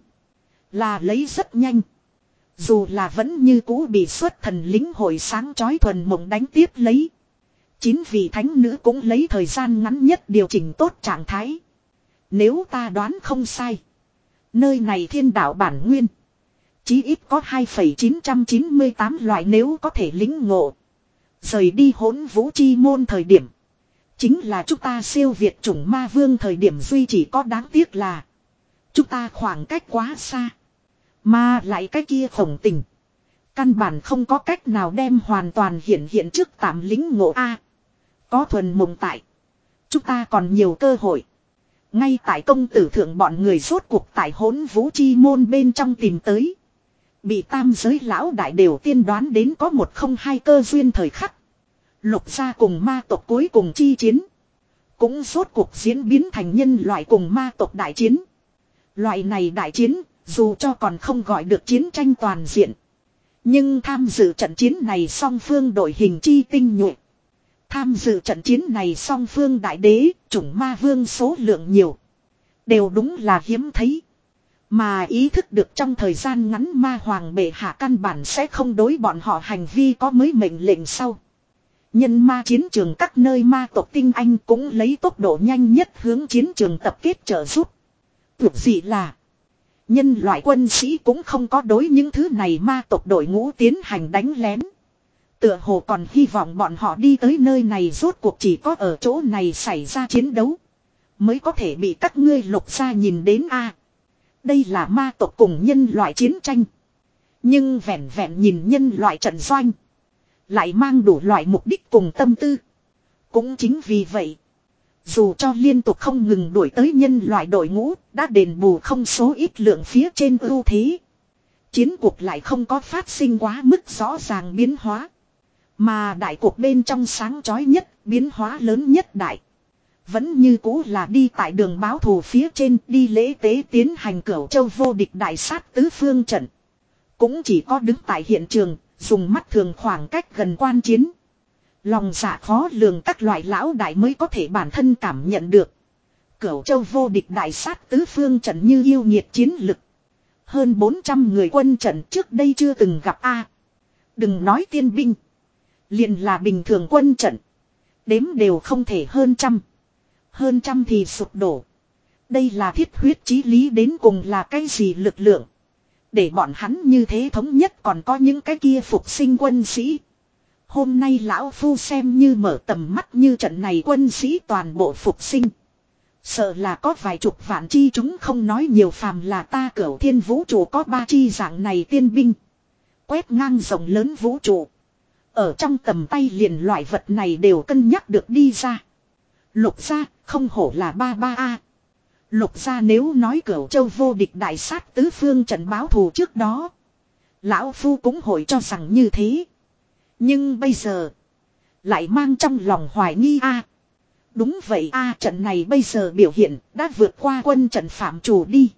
Là lấy rất nhanh. Dù là vẫn như cũ bị xuất thần lính hội sáng chói thuần mộng đánh tiếp lấy. Chín vị thánh nữ cũng lấy thời gian ngắn nhất điều chỉnh tốt trạng thái. Nếu ta đoán không sai. Nơi này thiên đạo bản nguyên. Chí ít có hai phẩy chín chín tám loại nếu có thể lính ngộ. Rời đi hỗn vũ chi môn thời điểm. Chính là chúng ta siêu việt chủng ma vương thời điểm duy chỉ có đáng tiếc là. Chúng ta khoảng cách quá xa. Mà lại cái kia khổng tình. Căn bản không có cách nào đem hoàn toàn hiện hiện trước tạm lính ngộ A. Có thuần mộng tại. Chúng ta còn nhiều cơ hội. Ngay tại công tử thượng bọn người rốt cuộc tại hỗn vũ chi môn bên trong tìm tới. Bị tam giới lão đại đều tiên đoán đến có một không hai cơ duyên thời khắc. Lục gia cùng ma tộc cuối cùng chi chiến. Cũng rốt cuộc diễn biến thành nhân loại cùng ma tộc đại chiến. Loại này đại chiến, dù cho còn không gọi được chiến tranh toàn diện. Nhưng tham dự trận chiến này song phương đội hình chi tinh nhuệ. Tham dự trận chiến này song phương đại đế, chủng ma vương số lượng nhiều. Đều đúng là hiếm thấy. Mà ý thức được trong thời gian ngắn ma hoàng bệ hạ căn bản sẽ không đối bọn họ hành vi có mới mệnh lệnh sau. Nhân ma chiến trường các nơi ma tộc tinh anh cũng lấy tốc độ nhanh nhất hướng chiến trường tập kết trợ giúp. Tuyệt dị là nhân loại quân sĩ cũng không có đối những thứ này ma tộc đội ngũ tiến hành đánh lén. Tựa hồ còn hy vọng bọn họ đi tới nơi này rốt cuộc chỉ có ở chỗ này xảy ra chiến đấu. Mới có thể bị các ngươi lục gia nhìn đến a. Đây là ma tộc cùng nhân loại chiến tranh. Nhưng vẹn vẹn nhìn nhân loại trận doanh. Lại mang đủ loại mục đích cùng tâm tư. Cũng chính vì vậy. Dù cho liên tục không ngừng đuổi tới nhân loại đội ngũ. Đã đền bù không số ít lượng phía trên ưu thế. Chiến cuộc lại không có phát sinh quá mức rõ ràng biến hóa. Mà đại cuộc bên trong sáng chói nhất. Biến hóa lớn nhất đại. Vẫn như cũ là đi tại đường báo thù phía trên đi lễ tế tiến hành cửu châu vô địch đại sát tứ phương trận. Cũng chỉ có đứng tại hiện trường, dùng mắt thường khoảng cách gần quan chiến. Lòng dạ khó lường các loại lão đại mới có thể bản thân cảm nhận được. Cửu châu vô địch đại sát tứ phương trận như yêu nghiệt chiến lực. Hơn bốn trăm người quân trận trước đây chưa từng gặp a. Đừng nói tiên binh. Liền là bình thường quân trận. Đếm đều không thể hơn trăm. Hơn trăm thì sụp đổ. Đây là thiết huyết chí lý đến cùng là cái gì lực lượng. Để bọn hắn như thế thống nhất còn có những cái kia phục sinh quân sĩ. Hôm nay lão phu xem như mở tầm mắt như trận này quân sĩ toàn bộ phục sinh. Sợ là có vài chục vạn chi chúng không nói nhiều phàm là ta cửu thiên vũ trụ có ba chi dạng này tiên binh. Quét ngang rộng lớn vũ trụ. Ở trong tầm tay liền loại vật này đều cân nhắc được đi ra. Lục gia không hổ là ba ba a. Lục gia nếu nói cửu châu vô địch đại sát tứ phương trận báo thù trước đó. Lão phu cũng hội cho rằng như thế. Nhưng bây giờ. Lại mang trong lòng hoài nghi a. Đúng vậy a, trận này bây giờ biểu hiện đã vượt qua quân trận phạm chủ đi.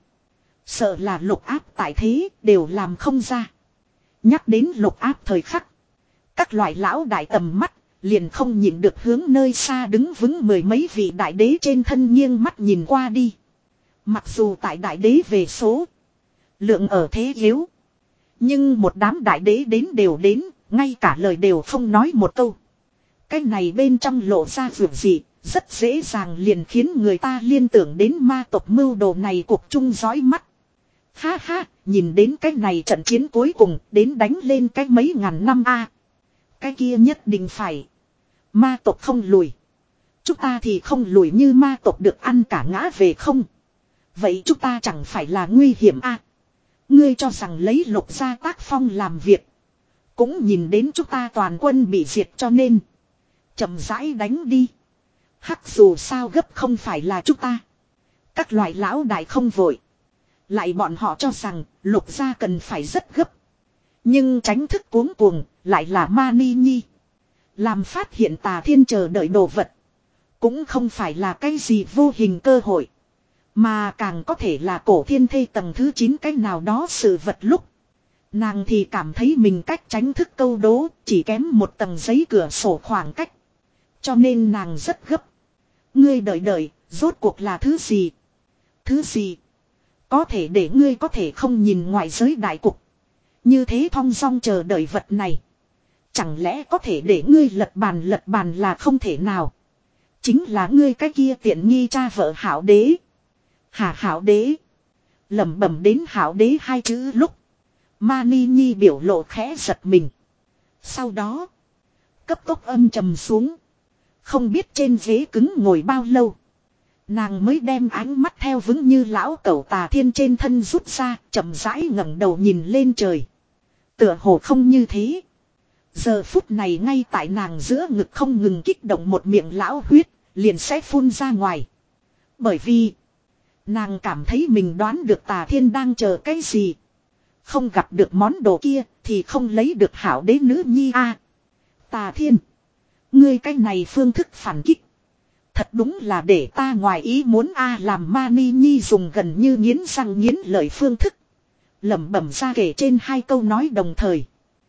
Sợ là lục áp tại thế đều làm không ra. Nhắc đến lục áp thời khắc. Các loại lão đại tầm mắt, liền không nhìn được hướng nơi xa đứng vững mười mấy vị đại đế trên thân nghiêng mắt nhìn qua đi. Mặc dù tại đại đế về số, lượng ở thế yếu. Nhưng một đám đại đế đến đều đến, ngay cả lời đều không nói một câu. Cái này bên trong lộ ra vượt gì, rất dễ dàng liền khiến người ta liên tưởng đến ma tộc mưu đồ này cuộc chung dõi mắt. Ha ha, nhìn đến cái này trận chiến cuối cùng, đến đánh lên cái mấy ngàn năm a. Cái kia nhất định phải. Ma tộc không lùi. Chúng ta thì không lùi như ma tộc được ăn cả ngã về không. Vậy chúng ta chẳng phải là nguy hiểm a? Ngươi cho rằng lấy Lục gia tác phong làm việc. Cũng nhìn đến chúng ta toàn quân bị diệt cho nên. Chậm rãi đánh đi. Hắc dù sao gấp không phải là chúng ta. Các loại lão đại không vội. Lại bọn họ cho rằng Lục gia cần phải rất gấp. Nhưng tránh thức cuống cuồng lại là Ma Ni Nhi. Làm phát hiện Tà Thiên chờ đợi đồ vật. Cũng không phải là cái gì vô hình cơ hội. Mà càng có thể là cổ thiên thê tầng thứ chín cái nào đó sự vật lúc. Nàng thì cảm thấy mình cách tránh thức câu đố chỉ kém một tầng giấy cửa sổ khoảng cách. Cho nên nàng rất gấp. Ngươi đợi đợi, rốt cuộc là thứ gì? Thứ gì? Có thể để ngươi có thể không nhìn ngoại giới đại cục. Như thế thong dong chờ đợi vật này. Chẳng lẽ có thể để ngươi lật bàn lật bàn là không thể nào. Chính là ngươi cái kia tiện nghi cha vợ Hảo Đế. Hà Hảo Đế. Lẩm bẩm đến Hảo Đế hai chữ lúc. Ma Ni Nhi biểu lộ khẽ giật mình. Sau đó. Cấp tốc âm trầm xuống. Không biết trên ghế cứng ngồi bao lâu. Nàng mới đem ánh mắt theo vững như lão cẩu Tà Thiên trên thân rút ra. Chậm rãi ngẩng đầu nhìn lên trời. Tựa hồ không như thế. Giờ phút này ngay tại nàng giữa ngực không ngừng kích động một miệng lão huyết. Liền sẽ phun ra ngoài. Bởi vì. Nàng cảm thấy mình đoán được Tà Thiên đang chờ cái gì. Không gặp được món đồ kia thì không lấy được Hảo Đế nữ nhi a. Tà Thiên. Ngươi cái này phương thức phản kích. Thật đúng là để ta ngoài ý muốn a. Làm Ma Ni Nhi dùng gần như nghiến răng nghiến lợi phương thức. Lẩm bẩm ra kể trên hai câu nói đồng thời.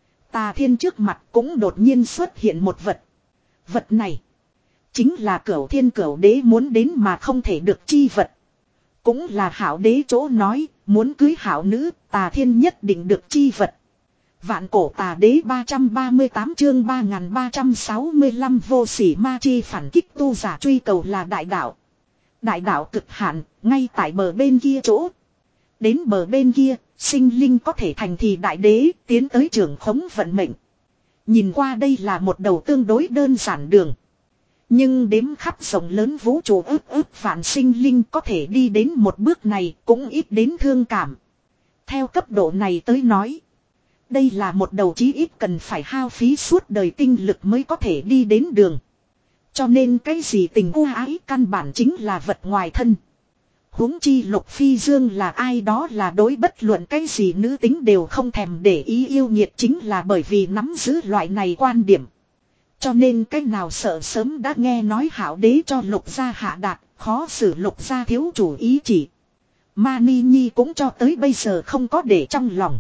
Tà Thiên trước mặt cũng đột nhiên xuất hiện một vật. Vật này. Chính là Cửu Thiên Cửu Đế muốn đến mà không thể được chi vật. Cũng là Hảo Đế chỗ nói, muốn cưới hảo nữ, Tà Thiên nhất định được chi vật. Vạn cổ Tà Đế ba trăm ba mươi tám chương ba nghìn ba trăm sáu mươi lăm vô sỉ ma chi phản kích tu giả truy cầu là đại đạo. Đại đạo cực hạn, ngay tại bờ bên kia chỗ. Đến bờ bên kia, sinh linh có thể thành thì đại đế, tiến tới trường khống vận mệnh. Nhìn qua đây là một đầu tương đối đơn giản đường. Nhưng đếm khắp rộng lớn vũ trụ ức ức vạn sinh linh có thể đi đến một bước này cũng ít đến thương cảm. Theo cấp độ này tới nói. Đây là một đầu chí ít cần phải hao phí suốt đời tinh lực mới có thể đi đến đường. Cho nên cái gì tình u ái căn bản chính là vật ngoài thân. Huống chi Lục Phi Dương là ai đó là đối bất luận cái gì nữ tính đều không thèm để ý yêu nghiệt chính là bởi vì nắm giữ loại này quan điểm. Cho nên cái nào sợ sớm đã nghe nói Hảo Đế cho Lục gia hạ đạt, khó xử Lục gia thiếu chủ ý chỉ. Ma Ni Nhi cũng cho tới bây giờ không có để trong lòng.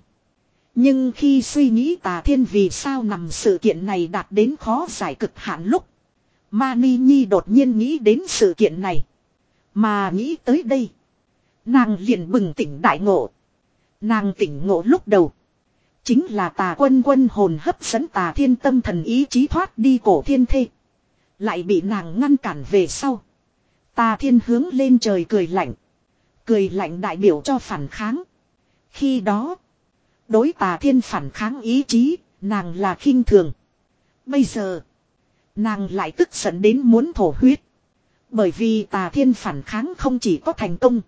Nhưng khi suy nghĩ Tà Thiên vì sao nằm sự kiện này đạt đến khó giải cực hạn lúc. Ma Ni Nhi đột nhiên nghĩ đến sự kiện này. Mà nghĩ tới đây. Nàng liền bừng tỉnh đại ngộ. Nàng tỉnh ngộ lúc đầu. Chính là Tà Quân quân hồn hấp dẫn Tà Thiên tâm thần ý chí thoát đi cổ thiên thê. Lại bị nàng ngăn cản về sau. Tà Thiên hướng lên trời cười lạnh. Cười lạnh đại biểu cho phản kháng. Khi đó. Đối Tà Thiên phản kháng ý chí. Nàng là khinh thường. Bây giờ. Nàng lại tức giận đến muốn thổ huyết. Bởi vì Tà Thiên phản kháng không chỉ có thành công.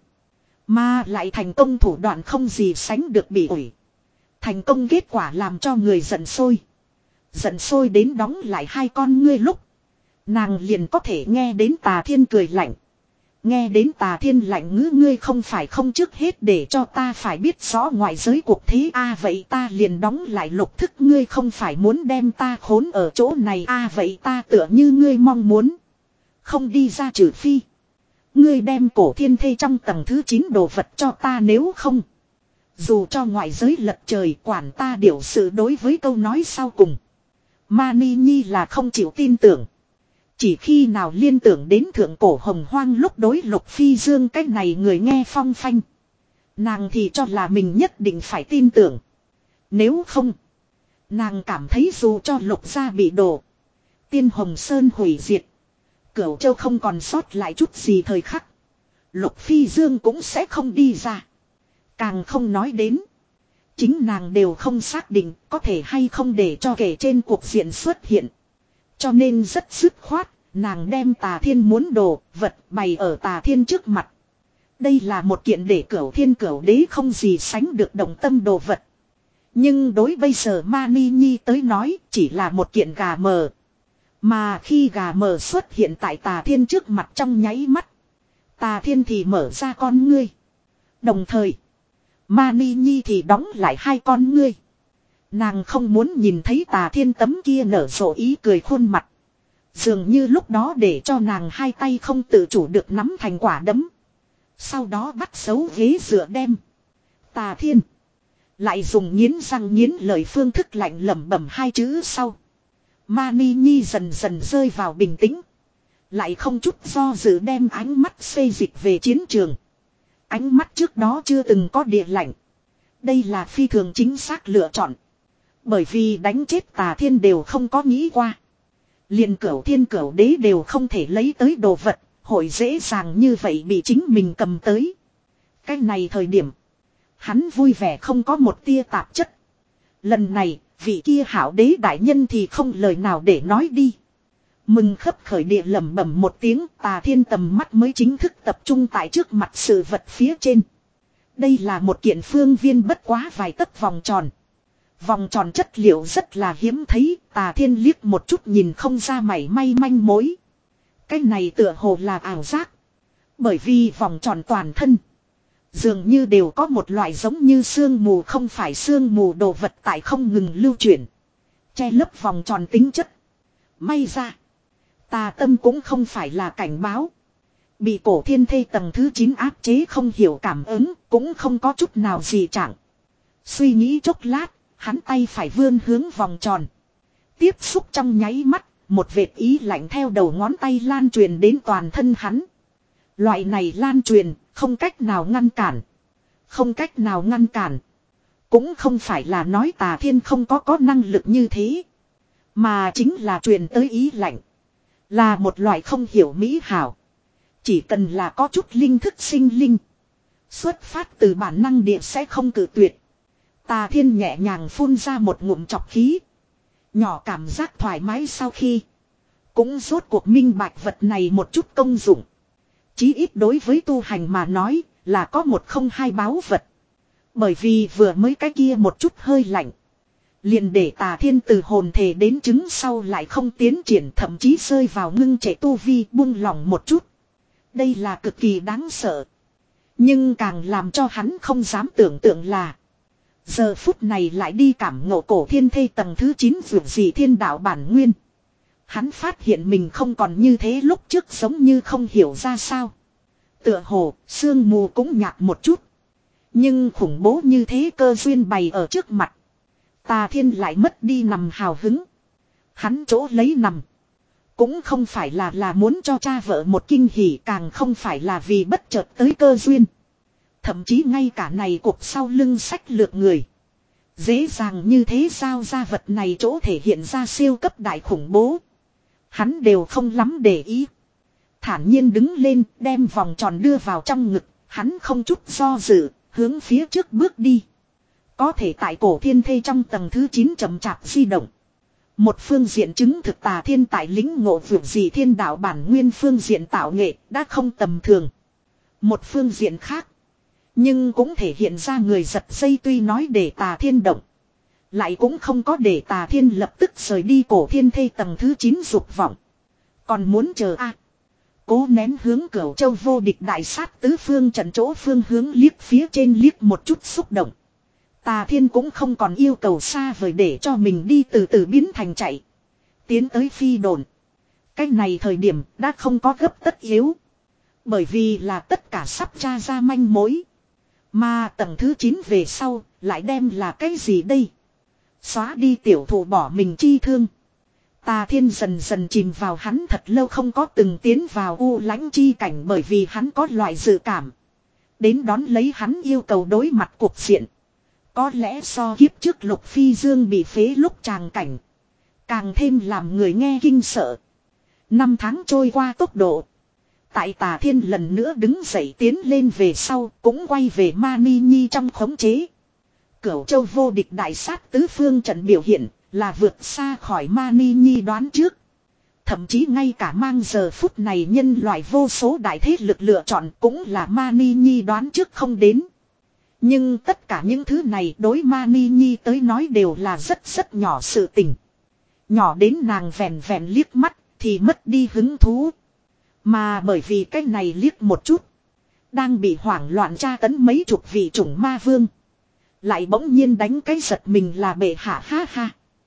Mà lại thành công thủ đoạn không gì sánh được bị ủi. Thành công kết quả làm cho người giận sôi. Giận sôi đến đóng lại hai con ngươi lúc. Nàng liền có thể nghe đến Tà Thiên cười lạnh. Nghe đến Tà Thiên lạnh ngữ ngươi không phải không trước hết để cho ta phải biết rõ ngoại giới cuộc thế a à, vậy ta liền đóng lại lục thức ngươi không phải muốn đem ta khốn ở chỗ này a à, vậy ta tựa như ngươi mong muốn. Không đi ra trừ phi. Ngươi đem cổ thiên thê trong tầng thứ chín đồ vật cho ta nếu không. Dù cho ngoại giới lật trời quản ta điều sự đối với câu nói sau cùng. Mani Nhi là không chịu tin tưởng. Chỉ khi nào liên tưởng đến thượng cổ hồng hoang lúc đối Lục Phi Dương cái này người nghe phong phanh. Nàng thì cho là mình nhất định phải tin tưởng. Nếu không, nàng cảm thấy dù cho Lục gia bị đổ, Tiên Hồng Sơn hủy diệt, Cửu Châu không còn sót lại chút gì thời khắc, Lục Phi Dương cũng sẽ không đi ra. Càng không nói đến, chính nàng đều không xác định có thể hay không để cho kẻ trên cuộc diện xuất hiện. Cho nên rất dứt khoát, nàng đem Tà Thiên muốn đồ vật bày ở Tà Thiên trước mặt. Đây là một kiện để Cửu Thiên Cửu Đế không gì sánh được động tâm đồ vật. Nhưng đối bây giờ Mani Nhi tới nói chỉ là một kiện gà mờ. Mà khi gà mờ xuất hiện tại Tà Thiên trước mặt trong nháy mắt, Tà Thiên thì mở ra con ngươi. Đồng thời, Mani Nhi thì đóng lại hai con ngươi. Nàng không muốn nhìn thấy Tà Thiên tấm kia nở rộ ý cười khuôn mặt. Dường như lúc đó để cho nàng hai tay không tự chủ được nắm thành quả đấm. Sau đó bắt xấu ghế dựa đem. Tà Thiên lại dùng nghiến răng nghiến lời phương thức lạnh lẩm bẩm hai chữ sau. Mani Nhi dần dần rơi vào bình tĩnh. Lại không chút do dự đem ánh mắt xê dịch về chiến trường. Ánh mắt trước đó chưa từng có địa lạnh. Đây là phi thường chính xác lựa chọn. Bởi vì đánh chết Tà Thiên đều không có nghĩ qua. Liền Cửu Thiên Cửu Đế đều không thể lấy tới đồ vật, hội dễ dàng như vậy bị chính mình cầm tới. Cái này thời điểm, hắn vui vẻ không có một tia tạp chất. Lần này, vị kia hảo đế đại nhân thì không lời nào để nói đi. Mừng khấp khởi địa lẩm bẩm một tiếng, Tà Thiên tầm mắt mới chính thức tập trung tại trước mặt sự vật phía trên. Đây là một kiện phương viên bất quá vài tấc vòng tròn. Vòng tròn chất liệu rất là hiếm thấy, Tà Thiên liếc một chút nhìn không ra mảy may manh mối. Cái này tựa hồ là ảo giác. Bởi vì vòng tròn toàn thân dường như đều có một loại giống như sương mù không phải sương mù đồ vật tại không ngừng lưu chuyển, che lấp vòng tròn tính chất. May ra, Tà Tâm cũng không phải là cảnh báo. Bị Cổ Thiên Thê tầng thứ chín áp chế không hiểu cảm ứng, cũng không có chút nào gì trạng. Suy nghĩ chốc lát, hắn tay phải vươn hướng vòng tròn. Tiếp xúc trong nháy mắt, một vệt ý lạnh theo đầu ngón tay lan truyền đến toàn thân hắn. Loại này lan truyền, không cách nào ngăn cản. Không cách nào ngăn cản. Cũng không phải là nói Tà Thiên không có có năng lực như thế. Mà chính là truyền tới ý lạnh. Là một loại không hiểu mỹ hảo. Chỉ cần là có chút linh thức sinh linh. Xuất phát từ bản năng địa sẽ không cự tuyệt. Tà Thiên nhẹ nhàng phun ra một ngụm trọc khí. Nhỏ cảm giác thoải mái sau khi. Cũng rốt cuộc minh bạch vật này một chút công dụng. Chí ít đối với tu hành mà nói là có một không hai báu vật. Bởi vì vừa mới cái kia một chút hơi lạnh. Liền để Tà Thiên từ hồn thể đến chứng sau lại không tiến triển, thậm chí rơi vào ngưng trệ tu vi, buông lỏng một chút. Đây là cực kỳ đáng sợ. Nhưng càng làm cho hắn không dám tưởng tượng là giờ phút này lại đi cảm ngộ Cổ Thiên Thê tầng thứ chín vượt gì thiên đạo bản nguyên. Hắn phát hiện mình không còn như thế lúc trước giống như không hiểu ra sao. Tựa hồ, sương mù cũng nhạt một chút. Nhưng khủng bố như thế cơ duyên bày ở trước mặt. Tà Thiên lại mất đi nằm hào hứng. Hắn chỗ lấy nằm. Cũng không phải là là muốn cho cha vợ một kinh hỉ, càng không phải là vì bất chợt tới cơ duyên. Thậm chí ngay cả này cuộc sau lưng sách lược người. Dễ dàng như thế sao ra vật này chỗ thể hiện ra siêu cấp đại khủng bố. Hắn đều không lắm để ý. Thản nhiên đứng lên, đem vòng tròn đưa vào trong ngực, hắn không chút do dự, hướng phía trước bước đi. Có thể tại Cổ Thiên Thê trong tầng thứ chín chậm chạp di động. Một phương diện chứng thực Tà Thiên tại lĩnh ngộ vượt gì thiên đạo bản nguyên phương diện tạo nghệ đã không tầm thường. Một phương diện khác, nhưng cũng thể hiện ra người giật dây, tuy nói để Tà Thiên động, lại cũng không có để Tà Thiên lập tức rời đi Cổ Thiên Thê tầng thứ chín dục vọng. Còn muốn chờ a à, cố nén hướng Cửu Châu vô địch đại sát tứ phương trận chỗ phương hướng liếc phía trên liếc một chút xúc động. Tà Thiên cũng không còn yêu cầu xa vời để cho mình đi từ từ biến thành chạy. Tiến tới phi đồn. Cái này thời điểm đã không có gấp tất yếu. Bởi vì là tất cả sắp tra ra manh mối. Mà tầng thứ chín về sau lại đem là cái gì đây? Xóa đi tiểu thụ bỏ mình chi thương. Tà Thiên dần dần chìm vào hắn thật lâu không có từng tiến vào u lãnh chi cảnh bởi vì hắn có loại dự cảm. Đến đón lấy hắn yêu cầu đối mặt cuộc diện. Có lẽ so kiếp trước Lục Phi Dương bị phế lúc tràng cảnh. Càng thêm làm người nghe kinh sợ. Năm tháng trôi qua tốc độ. Tại Tà Thiên lần nữa đứng dậy tiến lên về sau cũng quay về Mani Nhi trong khống chế. Cửu Châu vô địch đại sát tứ phương trận biểu hiện là vượt xa khỏi Mani Nhi đoán trước. Thậm chí ngay cả mang giờ phút này nhân loại vô số đại thế lực lựa chọn cũng là Mani Nhi đoán trước không đến. Nhưng tất cả những thứ này đối Mani Nhi tới nói đều là rất rất nhỏ sự tình. Nhỏ đến nàng vẹn vẹn liếc mắt thì mất đi hứng thú. Mà bởi vì cái này liếc một chút. Đang bị hoảng loạn tra tấn mấy chục vị chủng ma vương. Lại bỗng nhiên đánh cái giật mình là bệ hạ ha ha.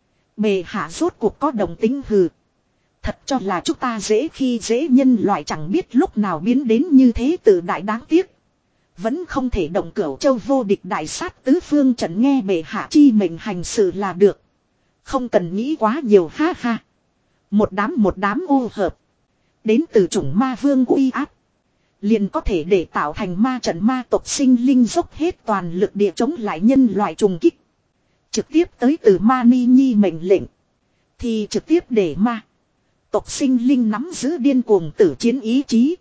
Bệ hạ rốt cuộc có đồng tính hừ. Thật cho là chúng ta dễ khi dễ nhân loại chẳng biết lúc nào biến đến như thế tự đại đáng tiếc. Vẫn không thể động Cửu Châu vô địch đại sát tứ phương trận nghe bệ hạ chi mệnh hành sự là được. Không cần nghĩ quá nhiều ha ha. Một đám một đám ô hợp. Đến từ chủng ma vương uy áp. Liền có thể để tạo thành ma trận ma tộc sinh linh dốc hết toàn lực địa chống lại nhân loại trùng kích. Trực tiếp tới từ Mani Nhi mệnh lệnh. Thì trực tiếp để ma tộc sinh linh nắm giữ điên cuồng tử chiến ý chí.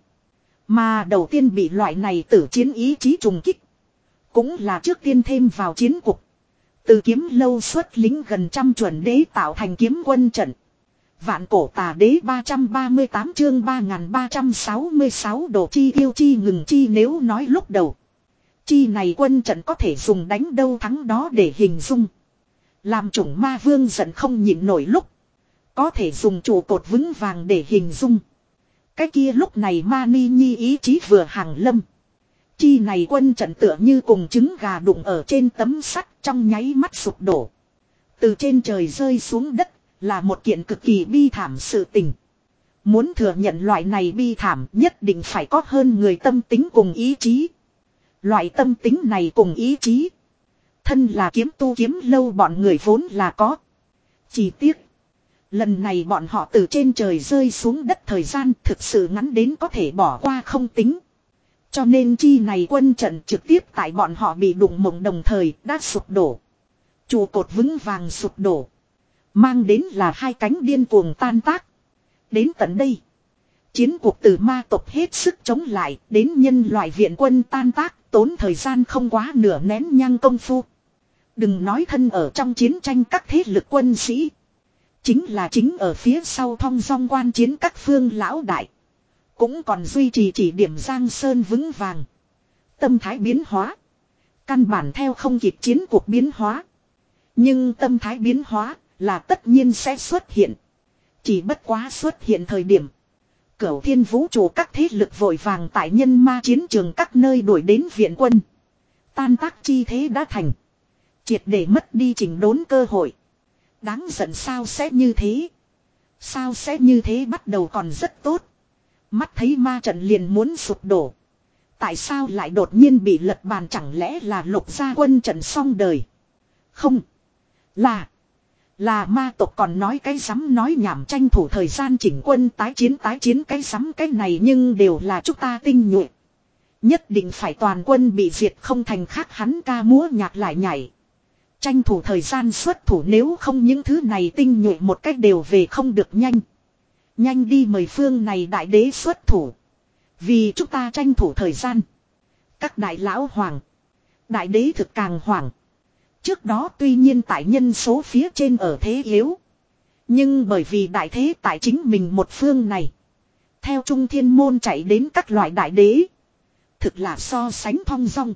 Mà đầu tiên bị loại này tử chiến ý chí trùng kích. Cũng là trước tiên thêm vào chiến cục. Từ kiếm lâu xuất lính gần trăm chuẩn đế tạo thành kiếm quân trận. Vạn cổ tà đế ba trăm ba mươi tám chương ba nghìn ba trăm sáu mươi sáu đồ chi yêu chi ngừng chi nếu nói lúc đầu. Chi này quân trận có thể dùng đánh đâu thắng đó để hình dung. Làm chủng ma vương giận không nhịn nổi lúc. Có thể dùng trụ cột vững vàng để hình dung. Cái kia lúc này Mani Nhi ý chí vừa hàng lâm. Chi này quân trận tựa như cùng trứng gà đụng ở trên tấm sắt trong nháy mắt sụp đổ. Từ trên trời rơi xuống đất là một kiện cực kỳ bi thảm sự tình. Muốn thừa nhận loại này bi thảm nhất định phải có hơn người tâm tính cùng ý chí. Loại tâm tính này cùng ý chí. Thân là kiếm tu kiếm lâu bọn người vốn là có. Chỉ tiếc. Lần này bọn họ từ trên trời rơi xuống đất thời gian thực sự ngắn đến có thể bỏ qua không tính. Cho nên chi này quân trận trực tiếp tại bọn họ bị đụng mộng đồng thời đã sụp đổ. Trụ cột vững vàng sụp đổ. Mang đến là hai cánh điên cuồng tan tác. Đến tận đây. Chiến cuộc từ ma tộc hết sức chống lại đến nhân loại viện quân tan tác tốn thời gian không quá nửa nén nhang công phu. Đừng nói thân ở trong chiến tranh các thế lực quân sĩ. Chính là chính ở phía sau thong dong quan chiến các phương lão đại. Cũng còn duy trì chỉ điểm Giang Sơn vững vàng. Tâm thái biến hóa. Căn bản theo không kịp chiến cuộc biến hóa. Nhưng tâm thái biến hóa là tất nhiên sẽ xuất hiện. Chỉ bất quá xuất hiện thời điểm. Cửu thiên vũ trụ các thế lực vội vàng tại nhân ma chiến trường các nơi đuổi đến viện quân. Tan tác chi thế đã thành. Triệt để mất đi chỉnh đốn cơ hội. Đáng giận sao sẽ như thế. Sao sẽ như thế bắt đầu còn rất tốt. Mắt thấy ma trận liền muốn sụp đổ. Tại sao lại đột nhiên bị lật bàn chẳng lẽ là Lục gia quân trận xong đời. Không. Là. Là ma tộc còn nói cái sắm nói nhảm tranh thủ thời gian chỉnh quân tái chiến tái chiến cái sắm cái này nhưng đều là chúng ta tinh nhuệ. Nhất định phải toàn quân bị diệt không thành khác hắn ca múa nhạc lại nhảy. Tranh thủ thời gian xuất thủ nếu không những thứ này tinh nhuệ một cách đều về không được nhanh. Nhanh đi mời phương này đại đế xuất thủ. Vì chúng ta tranh thủ thời gian. Các đại lão hoàng. Đại đế thực càng hoàng. Trước đó tuy nhiên tại nhân số phía trên ở thế yếu. Nhưng bởi vì đại thế tại chính mình một phương này. Theo trung thiên môn chạy đến các loại đại đế. Thực là so sánh thong dong.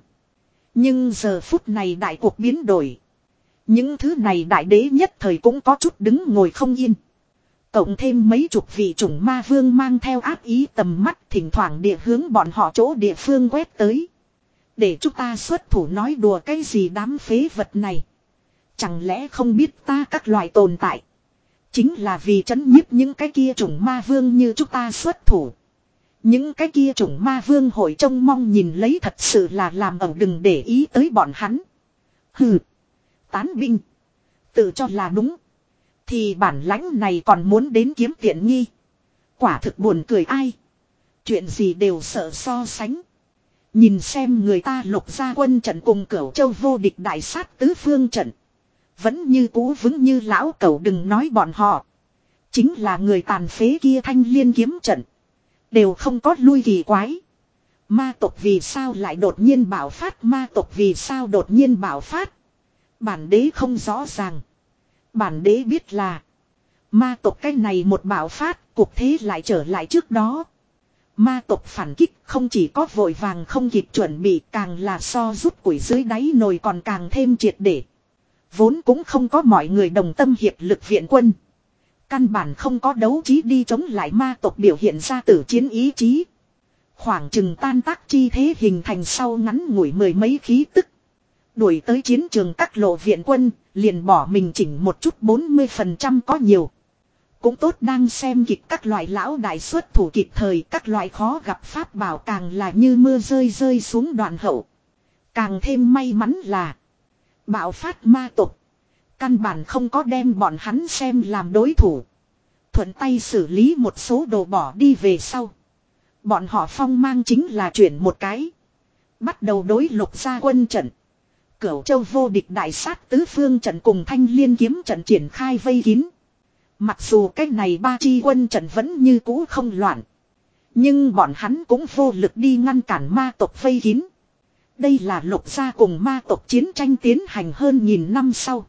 Nhưng giờ phút này đại cuộc biến đổi. Những thứ này đại đế nhất thời cũng có chút đứng ngồi không yên. Cộng thêm mấy chục vị chủng ma vương mang theo ác ý tầm mắt thỉnh thoảng địa hướng bọn họ chỗ địa phương quét tới. Để chúng ta xuất thủ nói đùa cái gì đám phế vật này. Chẳng lẽ không biết ta các loại tồn tại. Chính là vì trấn nhiếp những cái kia chủng ma vương như chúng ta xuất thủ. Những cái kia chủng ma vương hội trông mong nhìn lấy thật sự là làm ẩu đừng để ý tới bọn hắn. Hừ. Tán binh. Tự cho là đúng. Thì bản lãnh này còn muốn đến kiếm tiện nghi. Quả thực buồn cười ai. Chuyện gì đều sợ so sánh. Nhìn xem người ta Lục gia quân trận cùng Cửu Châu vô địch đại sát tứ phương trận. Vẫn như cũ vững như lão cẩu, đừng nói bọn họ. Chính là người tàn phế kia Thanh Liên kiếm trận. Đều không có lui kỳ quái. Ma tộc vì sao lại đột nhiên bạo phát, ma tộc vì sao đột nhiên bạo phát. Bản đế không rõ ràng. Bản đế biết là ma tộc cái này một bạo phát, cuộc thế lại trở lại trước đó. Ma tộc phản kích không chỉ có vội vàng không kịp chuẩn bị, càng là so rút củi dưới đáy nồi còn càng thêm triệt để. Vốn cũng không có mọi người đồng tâm hiệp lực viện quân. Căn bản không có đấu trí đi chống lại ma tộc biểu hiện ra tử chiến ý chí. Khoảng chừng tan tác chi thế hình thành sau ngắn ngủi mười mấy khí tức. Đuổi tới chiến trường các lộ viện quân, liền bỏ mình chỉnh một chút bốn mươi phần trăm có nhiều. Cũng tốt đang xem kịch các loại lão đại xuất thủ kịp thời, các loại khó gặp pháp bảo càng là như mưa rơi rơi xuống đoạn hậu. Càng thêm may mắn là bạo phát ma tộc. Căn bản không có đem bọn hắn xem làm đối thủ. Thuận tay xử lý một số đồ bỏ đi về sau. Bọn họ phong mang chính là chuyển một cái. Bắt đầu đối Lục gia quân trận. Cửu Châu vô địch đại sát tứ phương trận cùng Thanh Liên kiếm trận triển khai vây kín. Mặc dù cái này ba chi quân trận vẫn như cũ không loạn. Nhưng bọn hắn cũng vô lực đi ngăn cản ma tộc vây kín. Đây là Lục gia cùng ma tộc chiến tranh tiến hành hơn nghìn năm sau.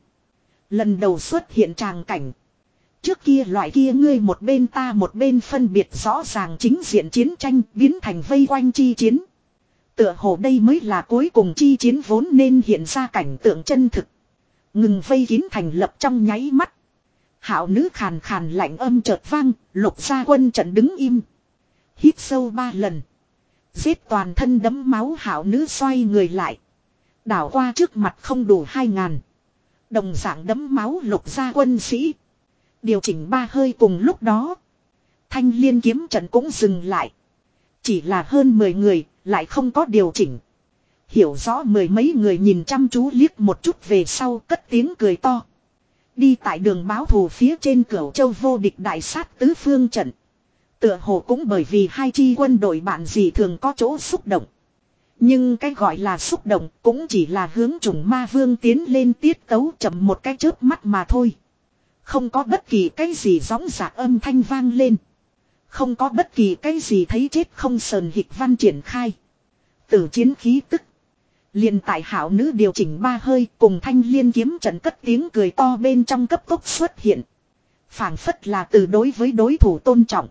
Lần đầu xuất hiện tràng cảnh. Trước kia loại kia ngươi một bên ta một bên phân biệt rõ ràng chính diện chiến tranh biến thành vây quanh chi chiến. Tựa hồ đây mới là cuối cùng chi chiến vốn nên hiện ra cảnh tượng chân thực. Ngừng vây kín thành lập trong nháy mắt. Hạo nữ khàn khàn lạnh âm chợt vang, Lục gia quân trận đứng im. Hít sâu ba lần. Giết toàn thân đẫm máu hạo nữ xoay người lại. Đảo qua trước mặt không đủ hai ngàn. Đồng dạng đẫm máu Lục gia quân sĩ. Điều chỉnh ba hơi cùng lúc đó. Thanh Liên kiếm trận cũng dừng lại. Chỉ là hơn mười người, lại không có điều chỉnh. Hiểu rõ mười mấy người nhìn chăm chú liếc một chút về sau cất tiếng cười to. Đi tại đường báo thù phía trên Cửu Châu vô địch đại sát tứ phương trận. Tựa hồ cũng bởi vì hai chi quân đội bạn gì thường có chỗ xúc động. Nhưng cái gọi là xúc động cũng chỉ là hướng trùng ma vương tiến lên tiết tấu chậm một cái chớp mắt mà thôi. Không có bất kỳ cái gì gióng giạc âm thanh vang lên. Không có bất kỳ cái gì thấy chết không sờn hịch văn triển khai. Tử chiến khí tức. Liền tại hảo nữ điều chỉnh ba hơi cùng Thanh Liên kiếm trận cất tiếng cười to bên trong cấp tốc xuất hiện. Phảng phất là từ đối với đối thủ tôn trọng.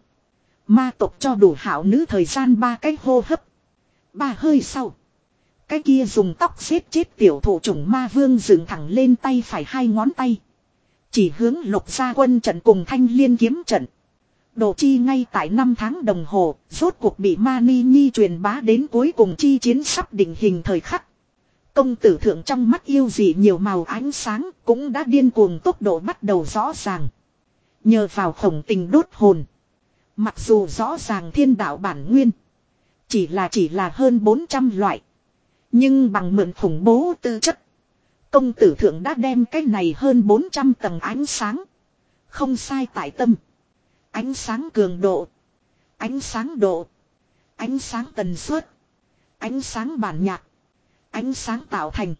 Ma tộc cho đủ hảo nữ thời gian ba cái hô hấp. Ba hơi sau. Cái kia dùng tóc xếp chết tiểu thủ chủng ma vương dựng thẳng lên tay phải hai ngón tay. Chỉ hướng Lục gia quân trận cùng Thanh Liên kiếm trận. Đồ chi ngay tại năm tháng đồng hồ, rốt cuộc bị Mani Nhi truyền bá đến cuối cùng chi chiến sắp định hình thời khắc. Công tử thượng trong mắt yêu dị nhiều màu ánh sáng cũng đã điên cuồng tốc độ bắt đầu rõ ràng. Nhờ vào khổng tình đốt hồn. Mặc dù rõ ràng thiên đạo bản nguyên. Chỉ là chỉ là hơn bốn trăm loại. Nhưng bằng mượn khủng bố tư chất. Công tử thượng đã đem cái này hơn bốn trăm tầng ánh sáng. Không sai tại tâm. Ánh sáng cường độ. Ánh sáng độ. Ánh sáng tần suất. Ánh sáng bản nhạc. Ánh sáng tạo thành.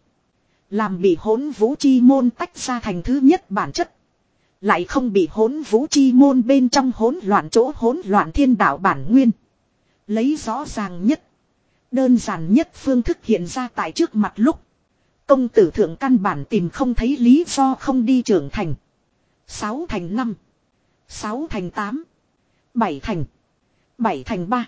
Làm bị hỗn vũ chi môn tách ra thành thứ nhất bản chất. Lại không bị hỗn vũ chi môn bên trong hỗn loạn chỗ hỗn loạn thiên đạo bản nguyên. Lấy rõ ràng nhất. Đơn giản nhất phương thức hiện ra tại trước mặt lúc. Công tử thượng căn bản tìm không thấy lý do không đi trưởng thành. Sáu thành năm. Sáu thành tám. Bảy thành. Bảy thành ba.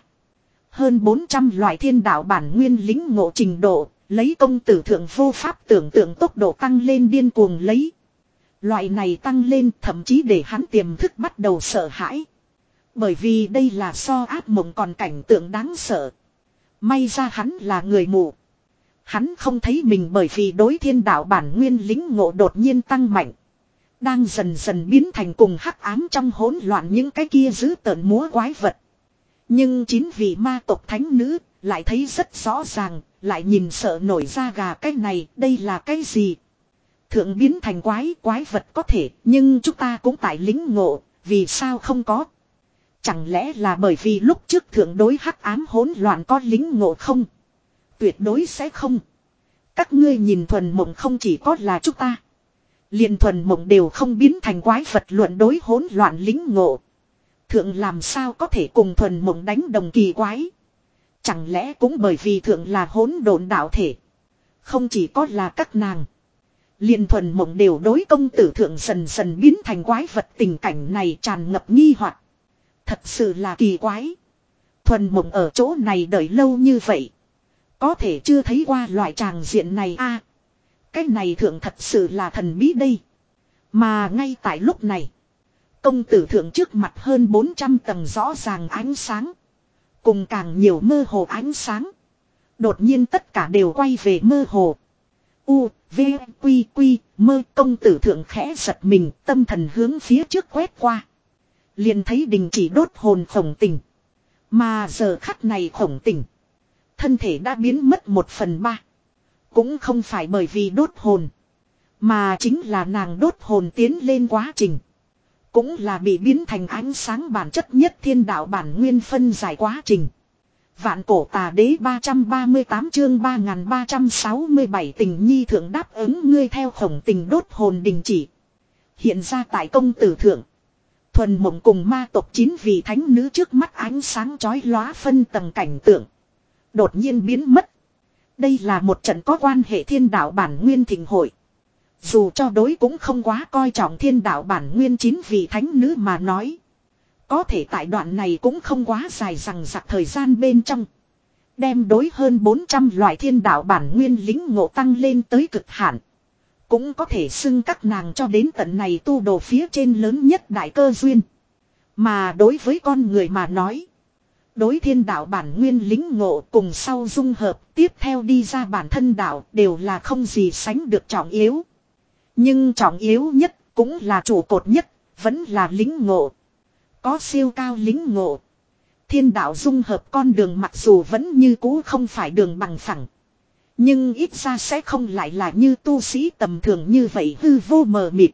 Hơn bốn trăm loại thiên đạo bản nguyên lính ngộ trình độ. Lấy công tử thượng vô pháp tưởng tượng tốc độ tăng lên điên cuồng lấy. Loại này tăng lên thậm chí để hắn tiềm thức bắt đầu sợ hãi. Bởi vì đây là so ác mộng còn cảnh tượng đáng sợ. May ra hắn là người mù. Hắn không thấy mình bởi vì đối thiên đạo bản nguyên lính ngộ đột nhiên tăng mạnh. Đang dần dần biến thành cùng hắc ám trong hỗn loạn những cái kia giữ tợn múa quái vật. Nhưng chính vì ma tộc thánh nữ lại thấy rất rõ ràng, lại nhìn sợ nổi da gà cái này, đây là cái gì? Thượng biến thành quái, quái vật có thể, nhưng chúng ta cũng tại lính ngộ, vì sao không có? Chẳng lẽ là bởi vì lúc trước thượng đối hắc ám hỗn loạn có lính ngộ không? Tuyệt đối sẽ không. Các ngươi nhìn thuần mộng không chỉ có là chúng ta. Liền thuần mộng đều không biến thành quái vật luận đối hỗn loạn lính ngộ. Thượng làm sao có thể cùng thuần mộng đánh đồng kỳ quái? Chẳng lẽ cũng bởi vì thượng là hỗn độn đạo thể? Không chỉ có là các nàng. Liền thuần mộng đều đối công tử thượng dần dần biến thành quái vật, tình cảnh này tràn ngập nghi hoặc. Thật sự là kỳ quái. Thuần mộng ở chỗ này đợi lâu như vậy. Có thể chưa thấy qua loại tràng diện này a. À, cái này thượng thật sự là thần bí đây. Mà ngay tại lúc này. Công tử thượng trước mặt hơn bốn trăm tầng rõ ràng ánh sáng. Cùng càng nhiều mơ hồ ánh sáng. Đột nhiên tất cả đều quay về mơ hồ. U, V, Quy, Quy, mơ. Công tử thượng khẽ giật mình, tâm thần hướng phía trước quét qua. Liền thấy đình chỉ đốt hồn khổng tình. Mà giờ khắc này khổng tình. Thân thể đã biến mất một phần ba. Cũng không phải bởi vì đốt hồn. Mà chính là nàng đốt hồn tiến lên quá trình. Cũng là bị biến thành ánh sáng bản chất nhất thiên đạo bản nguyên phân giải quá trình. Vạn cổ tà đế ba trăm ba mươi tám chương ba nghìn ba trăm sáu mươi bảy tình nhi thượng đáp ứng ngươi theo khổng tình đốt hồn đình chỉ. Hiện ra tại công tử thượng. Thuần mộng cùng ma tộc chín vị thánh nữ trước mắt ánh sáng chói lóa phân tầng cảnh tượng. Đột nhiên biến mất. Đây là một trận có quan hệ thiên đạo bản nguyên thịnh hội. Dù cho đối cũng không quá coi trọng thiên đạo bản nguyên chín vị thánh nữ mà nói. Có thể tại đoạn này cũng không quá dài rằng giặc thời gian bên trong. Đem đối hơn bốn trăm loại thiên đạo bản nguyên lính ngộ tăng lên tới cực hạn. Cũng có thể xưng các nàng cho đến tận này tu đồ phía trên lớn nhất đại cơ duyên. Mà đối với con người mà nói. Đối thiên đạo bản nguyên lính ngộ cùng sau dung hợp tiếp theo đi ra bản thân đạo đều là không gì sánh được trọng yếu. Nhưng trọng yếu nhất cũng là trụ cột nhất, vẫn là lính ngộ. Có siêu cao lính ngộ. Thiên đạo dung hợp con đường mặc dù vẫn như cũ không phải đường bằng phẳng. Nhưng ít ra sẽ không lại là như tu sĩ tầm thường như vậy hư vô mờ mịt.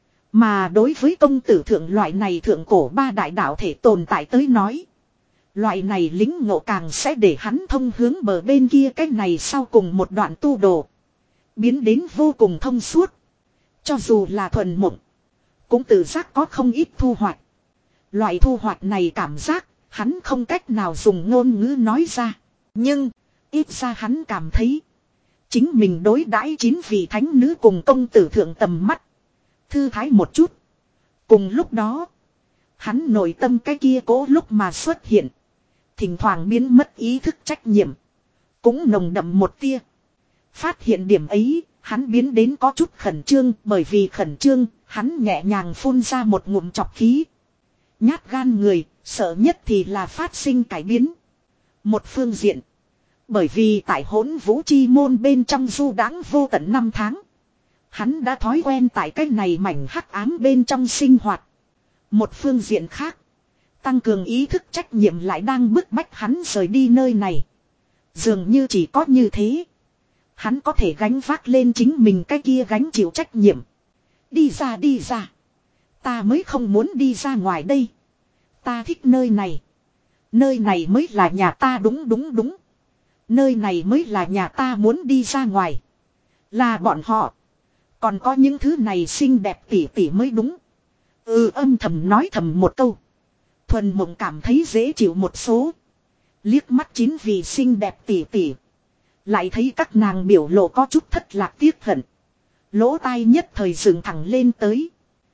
Mà đối với công tử thượng loại này thượng cổ ba đại đạo thể tồn tại tới nói. Loại này lính ngộ càng sẽ để hắn thông hướng bờ bên kia cái này sau cùng một đoạn tu đồ. Biến đến vô cùng thông suốt. Cho dù là thuần mộng. Cũng tự giác có không ít thu hoạch. Loại thu hoạch này cảm giác hắn không cách nào dùng ngôn ngữ nói ra. Nhưng ít ra hắn cảm thấy. Chính mình đối đãi chín vị thánh nữ cùng công tử thượng tầm mắt. Thư thái một chút. Cùng lúc đó. Hắn nội tâm cái kia cố lúc mà xuất hiện. Thỉnh thoảng biến mất ý thức trách nhiệm. Cũng nồng đậm một tia. Phát hiện điểm ấy. Hắn biến đến có chút khẩn trương. Bởi vì khẩn trương. Hắn nhẹ nhàng phun ra một ngụm chọc khí. Nhát gan người. Sợ nhất thì là phát sinh cải biến. Một phương diện. Bởi vì tại hỗn vũ chi môn bên trong du đãng vô tận năm tháng. Hắn đã thói quen tại cái này mảnh hắc ám bên trong sinh hoạt. Một phương diện khác. Tăng cường ý thức trách nhiệm lại đang bức bách hắn rời đi nơi này. Dường như chỉ có như thế. Hắn có thể gánh vác lên chính mình cái kia gánh chịu trách nhiệm. Đi ra đi ra. Ta mới không muốn đi ra ngoài đây. Ta thích nơi này. Nơi này mới là nhà ta đúng đúng đúng. Nơi này mới là nhà ta muốn đi ra ngoài. Là bọn họ. Còn có những thứ này xinh đẹp tỉ tỉ mới đúng. Ừ âm thầm nói thầm một câu. Thuần mộng cảm thấy dễ chịu một số. Liếc mắt chín vị xinh đẹp tỉ tỉ. Lại thấy các nàng biểu lộ có chút thất lạc tiếc hận. Lỗ tai nhất thời dựng thẳng lên tới.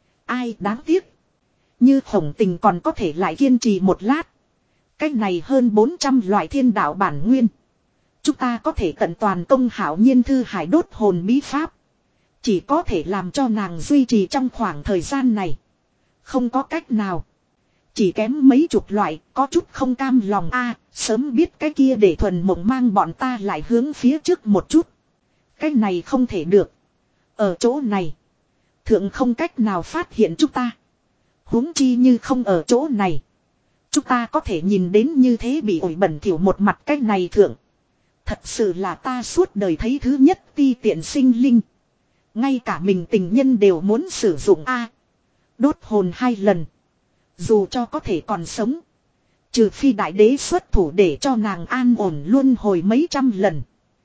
Ai đáng tiếc. Như khổng tình còn có thể lại kiên trì một lát. Cách này hơn bốn trăm loại thiên đạo bản nguyên. Chúng ta có thể tận toàn công hảo nhiên thư hải đốt hồn bí pháp. Chỉ có thể làm cho nàng duy trì trong khoảng thời gian này. Không có cách nào. Chỉ kém mấy chục loại, có chút không cam lòng a. Sớm biết cái kia để thuần mộng mang bọn ta lại hướng phía trước một chút. Cái này không thể được. Ở chỗ này. Thượng không cách nào phát hiện chúng ta. Huống chi như không ở chỗ này. Chúng ta có thể nhìn đến như thế bị ổi bẩn thỉu một mặt cái này thượng. Thật sự là ta suốt đời thấy thứ nhất ti tiện sinh linh. Ngay cả mình tình nhân đều muốn sử dụng a đốt hồn hai lần. Dù cho có thể còn sống. Trừ phi đại đế xuất thủ để cho nàng an ổn luân hồi mấy trăm lần.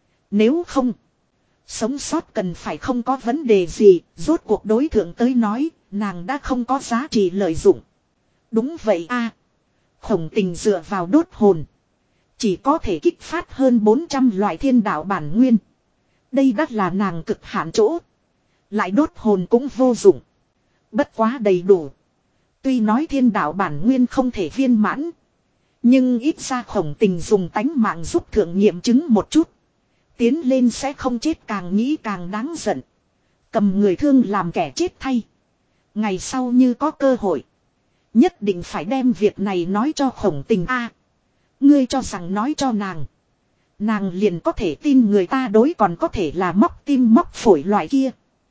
Nếu không. Sống sót cần phải không có vấn đề gì. Rốt cuộc đối thượng tới nói. Nàng đã không có giá trị lợi dụng. Đúng vậy a Khổng Tình dựa vào đốt hồn. Chỉ có thể kích phát hơn bốn trăm loại thiên đạo bản nguyên. Đây đắt là nàng cực hạn chỗ. Lại đốt hồn cũng vô dụng. Bất quá đầy đủ. Tuy nói thiên đạo bản nguyên không thể viên mãn. Nhưng ít ra Khổng Tình dùng tánh mạng giúp thượng nghiệm chứng một chút. Tiến lên sẽ không chết càng nghĩ càng đáng giận. Cầm người thương làm kẻ chết thay. Ngày sau như có cơ hội. Nhất định phải đem việc này nói cho Khổng Tình a ngươi cho rằng nói cho nàng. Nàng liền có thể tin người ta đối còn có thể là móc tim móc phổi loại kia.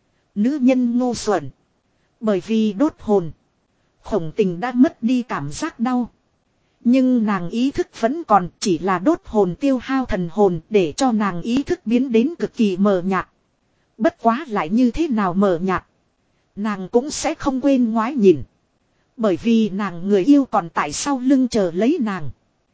Nữ nhân ngu xuẩn. Bởi vì đốt hồn. Khổng Tình đã mất đi cảm giác đau. Nhưng nàng ý thức vẫn còn chỉ là đốt hồn tiêu hao thần hồn để cho nàng ý thức biến đến cực kỳ mờ nhạt. Bất quá lại như thế nào mờ nhạt. Nàng cũng sẽ không quên ngoái nhìn. Bởi vì nàng người yêu còn tại sau lưng chờ lấy nàng.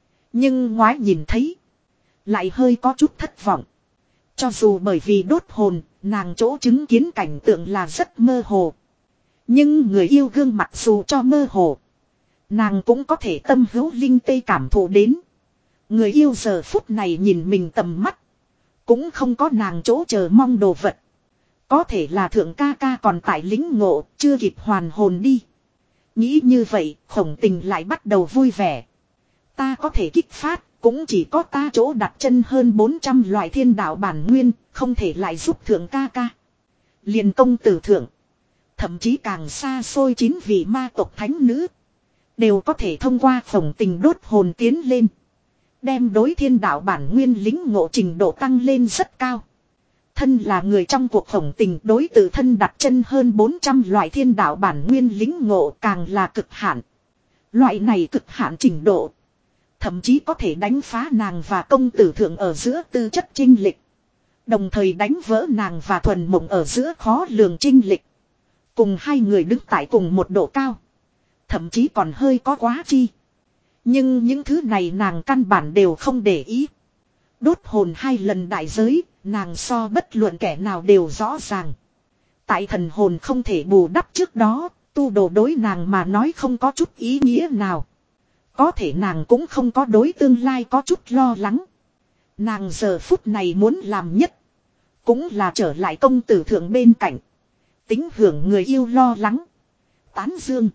Nhưng ngoái nhìn thấy. Lại hơi có chút thất vọng. Cho dù bởi vì đốt hồn, nàng chỗ chứng kiến cảnh tượng là rất mơ hồ. Nhưng người yêu gương mặt dù cho mơ hồ. Nàng cũng có thể tâm hữu linh tê cảm thụ đến. Người yêu giờ phút này nhìn mình tầm mắt. Cũng không có nàng chỗ chờ mong đồ vật. Có thể là thượng ca ca còn tại lính ngộ, chưa kịp hoàn hồn đi. Nghĩ như vậy, Khổng Tình lại bắt đầu vui vẻ. Ta có thể kích phát, cũng chỉ có ta chỗ đặt chân hơn bốn trăm loại thiên đạo bản nguyên, không thể lại giúp thượng ca ca. Liền công tử thượng. Thậm chí càng xa xôi chín vị ma tộc thánh nữ. Đều có thể thông qua Khổng Tình đốt hồn tiến lên. Đem đối thiên đạo bản nguyên lính ngộ trình độ tăng lên rất cao. Thân là người trong cuộc Khổng Tình đối tự thân đặt chân hơn bốn trăm loại thiên đạo bản nguyên lính ngộ càng là cực hạn. Loại này cực hạn trình độ. Thậm chí có thể đánh phá nàng và công tử thượng ở giữa tư chất chênh lệch. Đồng thời đánh vỡ nàng và thuần mộng ở giữa khó lường chênh lệch. Cùng hai người đứng tại cùng một độ cao. Thậm chí còn hơi có quá chi. Nhưng những thứ này nàng căn bản đều không để ý. Đốt hồn hai lần đại giới, nàng so bất luận kẻ nào đều rõ ràng. Tại thần hồn không thể bù đắp trước đó, tu đồ đối nàng mà nói không có chút ý nghĩa nào. Có thể nàng cũng không có đối tương lai có chút lo lắng. Nàng giờ phút này muốn làm nhất. Cũng là trở lại công tử thượng bên cạnh. Tính hưởng người yêu lo lắng. Tán dương.